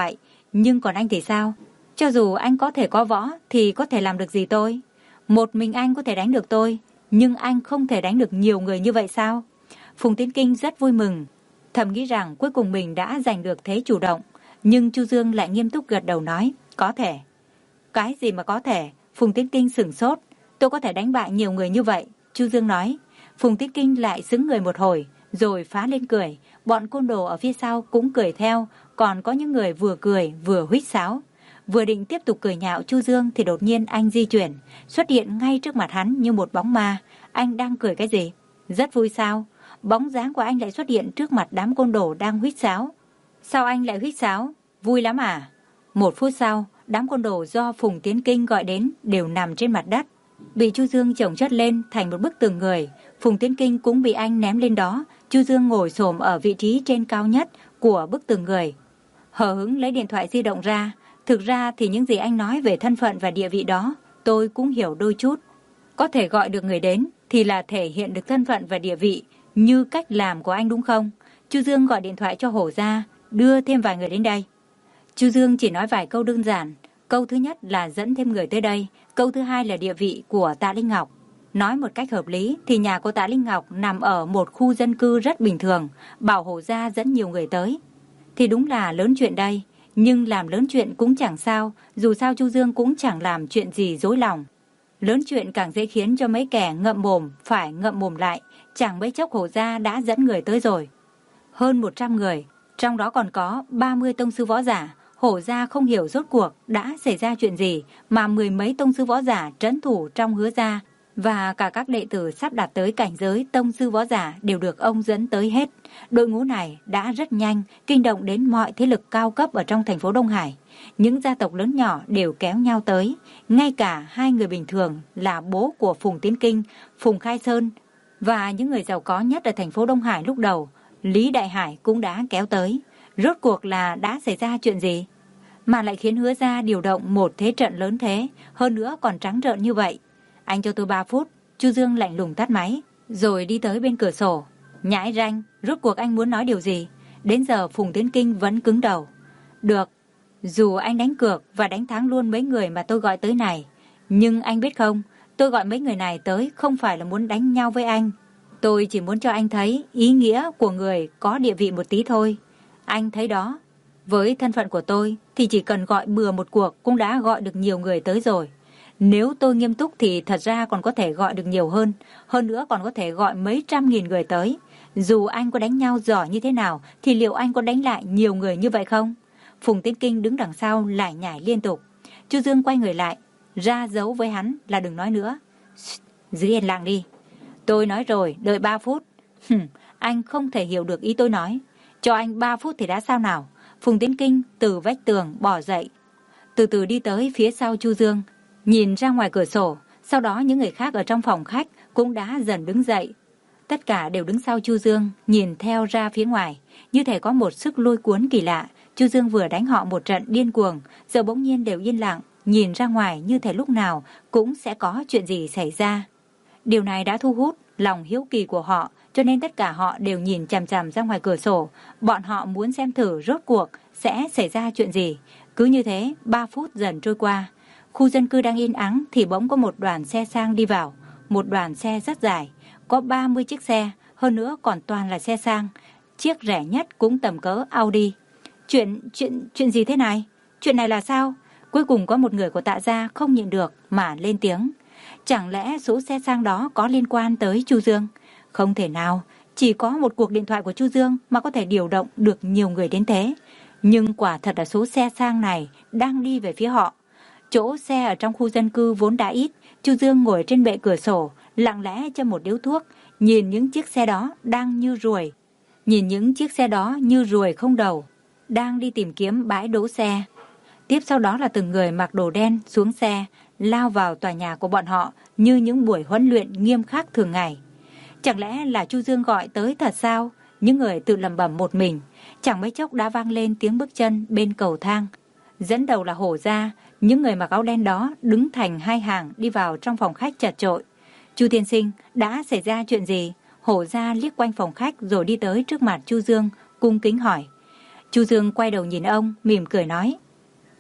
[SPEAKER 1] Nhưng còn anh thì sao? Cho dù anh có thể có võ thì có thể làm được gì tôi? Một mình anh có thể đánh được tôi, nhưng anh không thể đánh được nhiều người như vậy sao? Phùng Tiến Kinh rất vui mừng, thầm nghĩ rằng cuối cùng mình đã giành được thế chủ động. Nhưng Chu Dương lại nghiêm túc gật đầu nói, có thể. Cái gì mà có thể? Phùng Tiến Kinh sửng sốt. Tôi có thể đánh bại nhiều người như vậy, Chu Dương nói. Phùng Tiến Kinh lại sững người một hồi, rồi phá lên cười. Bọn côn đồ ở phía sau cũng cười theo, còn có những người vừa cười vừa huýt sáo. Vừa định tiếp tục cười nhạo Chu Dương thì đột nhiên anh di chuyển, xuất hiện ngay trước mặt hắn như một bóng ma. Anh đang cười cái gì? Rất vui sao? Bóng dáng của anh lại xuất hiện trước mặt đám côn đồ đang huýt sáo. Sao anh lại huýt sáo? Vui lắm à? Một phút sau, đám côn đồ do Phùng Tiến Kinh gọi đến đều nằm trên mặt đất, bị Chu Dương chồng chất lên thành một bức tường người. Phùng Tiến Kinh cũng bị anh ném lên đó. Chu Dương ngồi xổm ở vị trí trên cao nhất của bức tường người, hờ hững lấy điện thoại di động ra. Thực ra thì những gì anh nói về thân phận và địa vị đó tôi cũng hiểu đôi chút. Có thể gọi được người đến thì là thể hiện được thân phận và địa vị, như cách làm của anh đúng không? Chu Dương gọi điện thoại cho Hổ Gia, đưa thêm vài người đến đây. Chu Dương chỉ nói vài câu đơn giản. Câu thứ nhất là dẫn thêm người tới đây. Câu thứ hai là địa vị của Tạ Linh Ngọc. Nói một cách hợp lý thì nhà của Tạ Linh Ngọc nằm ở một khu dân cư rất bình thường. Bảo Hổ Gia dẫn nhiều người tới thì đúng là lớn chuyện đây. Nhưng làm lớn chuyện cũng chẳng sao, dù sao Chu Dương cũng chẳng làm chuyện gì dối lòng. Lớn chuyện càng dễ khiến cho mấy kẻ ngậm mồm phải ngậm mồm lại. Chẳng mấy chốc Hổ Gia đã dẫn người tới rồi. Hơn một trăm người, trong đó còn có ba mươi tông sư võ giả. Hổ Gia không hiểu rốt cuộc đã xảy ra chuyện gì mà mười mấy tông sư võ giả trấn thủ trong Hứa Gia và cả các đệ tử sắp đạt tới cảnh giới tông sư võ giả đều được ông dẫn tới hết. Đội ngũ này đã rất nhanh kinh động đến mọi thế lực cao cấp ở trong thành phố Đông Hải. Những gia tộc lớn nhỏ đều kéo nhau tới, ngay cả hai người bình thường là bố của Phùng Tiến Kinh, Phùng Khai Sơn và những người giàu có nhất ở thành phố Đông Hải lúc đầu, Lý Đại Hải cũng đã kéo tới. Rốt cuộc là đã xảy ra chuyện gì mà lại khiến Hứa Gia điều động một thế trận lớn thế, hơn nữa còn trắng trợn như vậy? Anh cho tôi ba phút. Chu Dương lạnh lùng tắt máy, rồi đi tới bên cửa sổ. Nhãi ranh, rốt cuộc anh muốn nói điều gì? Đến giờ Phùng Tiến Kinh vẫn cứng đầu. Được, dù anh đánh cược và đánh thắng luôn mấy người mà tôi gọi tới này, nhưng anh biết không, tôi gọi mấy người này tới không phải là muốn đánh nhau với anh. Tôi chỉ muốn cho anh thấy ý nghĩa của người có địa vị một tí thôi. Anh thấy đó, với thân phận của tôi thì chỉ cần gọi bừa một cuộc cũng đã gọi được nhiều người tới rồi. Nếu tôi nghiêm túc thì thật ra còn có thể gọi được nhiều hơn. Hơn nữa còn có thể gọi mấy trăm nghìn người tới. Dù anh có đánh nhau giỏi như thế nào thì liệu anh có đánh lại nhiều người như vậy không? Phùng Tiến Kinh đứng đằng sau lải nhải liên tục. Chu Dương quay người lại, ra dấu với hắn là đừng nói nữa. Giữ yên lặng đi. Tôi nói rồi, đợi ba phút. Hừm, anh không thể hiểu được ý tôi nói. Cho anh ba phút thì đã sao nào? Phùng Tiến Kinh từ vách tường bỏ dậy, từ từ đi tới phía sau Chu Dương, nhìn ra ngoài cửa sổ. Sau đó những người khác ở trong phòng khách cũng đã dần đứng dậy. Tất cả đều đứng sau Chu Dương, nhìn theo ra phía ngoài, như thể có một sức lôi cuốn kỳ lạ. Chu Dương vừa đánh họ một trận điên cuồng, giờ bỗng nhiên đều yên lặng, nhìn ra ngoài như thể lúc nào cũng sẽ có chuyện gì xảy ra. Điều này đã thu hút lòng hiếu kỳ của họ, cho nên tất cả họ đều nhìn chằm chằm ra ngoài cửa sổ. Bọn họ muốn xem thử rốt cuộc sẽ xảy ra chuyện gì. Cứ như thế, ba phút dần trôi qua. Khu dân cư đang yên ắng thì bỗng có một đoàn xe sang đi vào. Một đoàn xe rất dài, có ba mươi chiếc xe, hơn nữa còn toàn là xe sang. Chiếc rẻ nhất cũng tầm cỡ Audi. Chuyện, chuyện, chuyện gì thế này? Chuyện này là sao? Cuối cùng có một người của Tạ Gia không nhịn được mà lên tiếng. Chẳng lẽ số xe sang đó có liên quan tới Chu Dương? Không thể nào, chỉ có một cuộc điện thoại của Chu Dương mà có thể điều động được nhiều người đến thế. Nhưng quả thật là số xe sang này đang đi về phía họ. Chỗ xe ở trong khu dân cư vốn đã ít. Chu Dương ngồi trên bệ cửa sổ, lặng lẽ châm một điếu thuốc, nhìn những chiếc xe đó đang như ruồi. Nhìn những chiếc xe đó như ruồi không đầu, đang đi tìm kiếm bãi đỗ xe. Tiếp sau đó là từng người mặc đồ đen xuống xe, lao vào tòa nhà của bọn họ như những buổi huấn luyện nghiêm khắc thường ngày. Chẳng lẽ là Chu Dương gọi tới thật sao? Những người tự lẩm bẩm một mình. Chẳng mấy chốc đã vang lên tiếng bước chân bên cầu thang. Dẫn đầu là Hổ Gia. Những người mặc áo đen đó đứng thành hai hàng đi vào trong phòng khách chật chội. Chu tiên sinh, đã xảy ra chuyện gì? Hổ Gia liếc quanh phòng khách rồi đi tới trước mặt Chu Dương, cung kính hỏi. Chu Dương quay đầu nhìn ông, mỉm cười nói.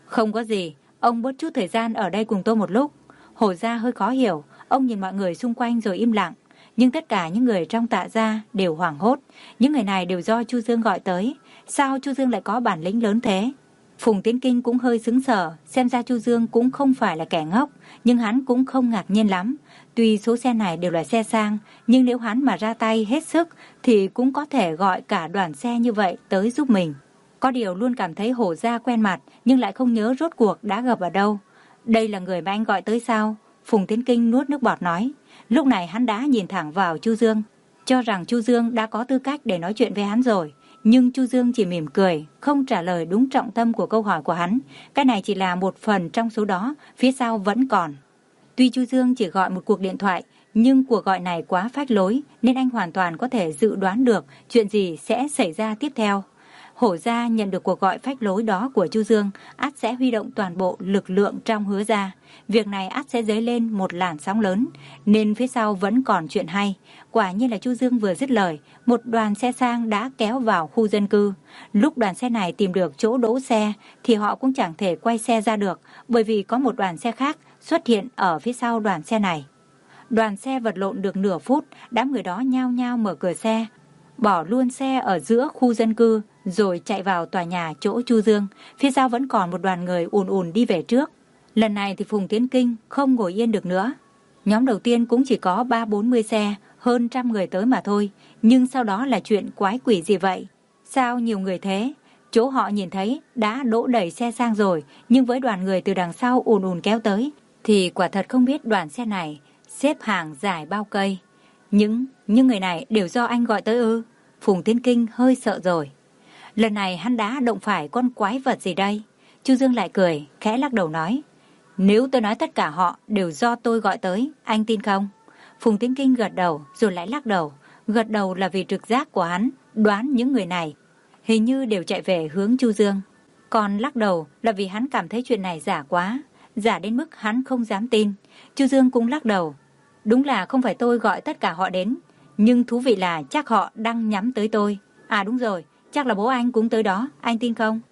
[SPEAKER 1] Không có gì, ông bớt chút thời gian ở đây cùng tôi một lúc. Hổ Gia hơi khó hiểu, ông nhìn mọi người xung quanh rồi im lặng. Nhưng tất cả những người trong Tạ gia đều hoảng hốt. Những người này đều do Chu Dương gọi tới. Sao Chu Dương lại có bản lĩnh lớn thế? Phùng Tiến Kinh cũng hơi sững sờ, xem ra Chu Dương cũng không phải là kẻ ngốc, nhưng hắn cũng không ngạc nhiên lắm. Tuy số xe này đều là xe sang, nhưng nếu hắn mà ra tay hết sức thì cũng có thể gọi cả đoàn xe như vậy tới giúp mình. Có điều luôn cảm thấy Hổ Gia quen mặt, nhưng lại không nhớ rốt cuộc đã gặp ở đâu. Đây là người mà anh gọi tới sao? Phùng Tiến Kinh nuốt nước bọt nói. Lúc này hắn đã nhìn thẳng vào Chu Dương, cho rằng Chu Dương đã có tư cách để nói chuyện với hắn rồi. Nhưng Chu Dương chỉ mỉm cười, không trả lời đúng trọng tâm của câu hỏi của hắn. Cái này chỉ là một phần trong số đó, phía sau vẫn còn. Tuy Chu Dương chỉ gọi một cuộc điện thoại, nhưng cuộc gọi này quá phách lối, nên anh hoàn toàn có thể dự đoán được chuyện gì sẽ xảy ra tiếp theo. Hổ Gia nhận được cuộc gọi phách lối đó của Chu Dương, ắt sẽ huy động toàn bộ lực lượng trong Hứa gia. Việc này ắt sẽ dấy lên một làn sóng lớn, nên phía sau vẫn còn chuyện hay. Quả nhiên là Chu Dương vừa dứt lời, một đoàn xe sang đã kéo vào khu dân cư. Lúc đoàn xe này tìm được chỗ đỗ xe, thì họ cũng chẳng thể quay xe ra được, bởi vì có một đoàn xe khác xuất hiện ở phía sau đoàn xe này. Đoàn xe vật lộn được nửa phút, đám người đó nhao nhao mở cửa xe, bỏ luôn xe ở giữa khu dân cư, rồi chạy vào tòa nhà chỗ Chu Dương. Phía sau vẫn còn một đoàn người ùn ùn đi về trước. Lần này thì Phùng Tiến Kinh không ngồi yên được nữa. Nhóm đầu tiên cũng chỉ có ba bốn mươi xe, hơn trăm người tới mà thôi. Nhưng sau đó là chuyện quái quỷ gì vậy? Sao nhiều người thế? Chỗ họ nhìn thấy đã đỗ đầy xe sang rồi, nhưng với đoàn người từ đằng sau ùn ùn kéo tới, thì quả thật không biết đoàn xe này xếp hàng dài bao cây. Những, những người này đều do anh gọi tới ư? Phùng Tiến Kinh hơi sợ rồi. Lần này hắn đã động phải con quái vật gì đây? Chu Dương lại cười, khẽ lắc đầu nói. Nếu tôi nói tất cả họ đều do tôi gọi tới, anh tin không? Phùng Tiến Kinh gật đầu rồi lại lắc đầu. Gật đầu là vì trực giác của hắn đoán những người này hình như đều chạy về hướng Chu Dương. Còn lắc đầu là vì hắn cảm thấy chuyện này giả quá, giả đến mức hắn không dám tin. Chu Dương cũng lắc đầu. Đúng là không phải tôi gọi tất cả họ đến, nhưng thú vị là chắc họ đang nhắm tới tôi. À đúng rồi, chắc là bố anh cũng tới đó, anh tin không?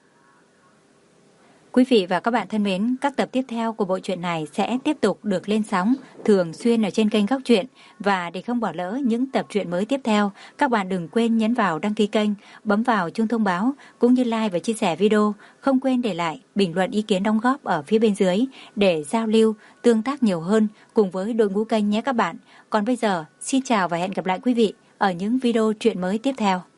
[SPEAKER 1] Quý vị và các bạn thân mến, các tập tiếp theo của bộ truyện này sẽ tiếp tục được lên sóng thường xuyên ở trên kênh Góc Truyện. Và để không bỏ lỡ những tập truyện mới tiếp theo, các bạn đừng quên nhấn vào đăng ký kênh, bấm vào chuông thông báo, cũng như like và chia sẻ video. Không quên để lại bình luận ý kiến đóng góp ở phía bên dưới để giao lưu, tương tác nhiều hơn cùng với đội ngũ kênh nhé các bạn. Còn bây giờ, xin chào và hẹn gặp lại quý vị ở những video truyện mới tiếp theo.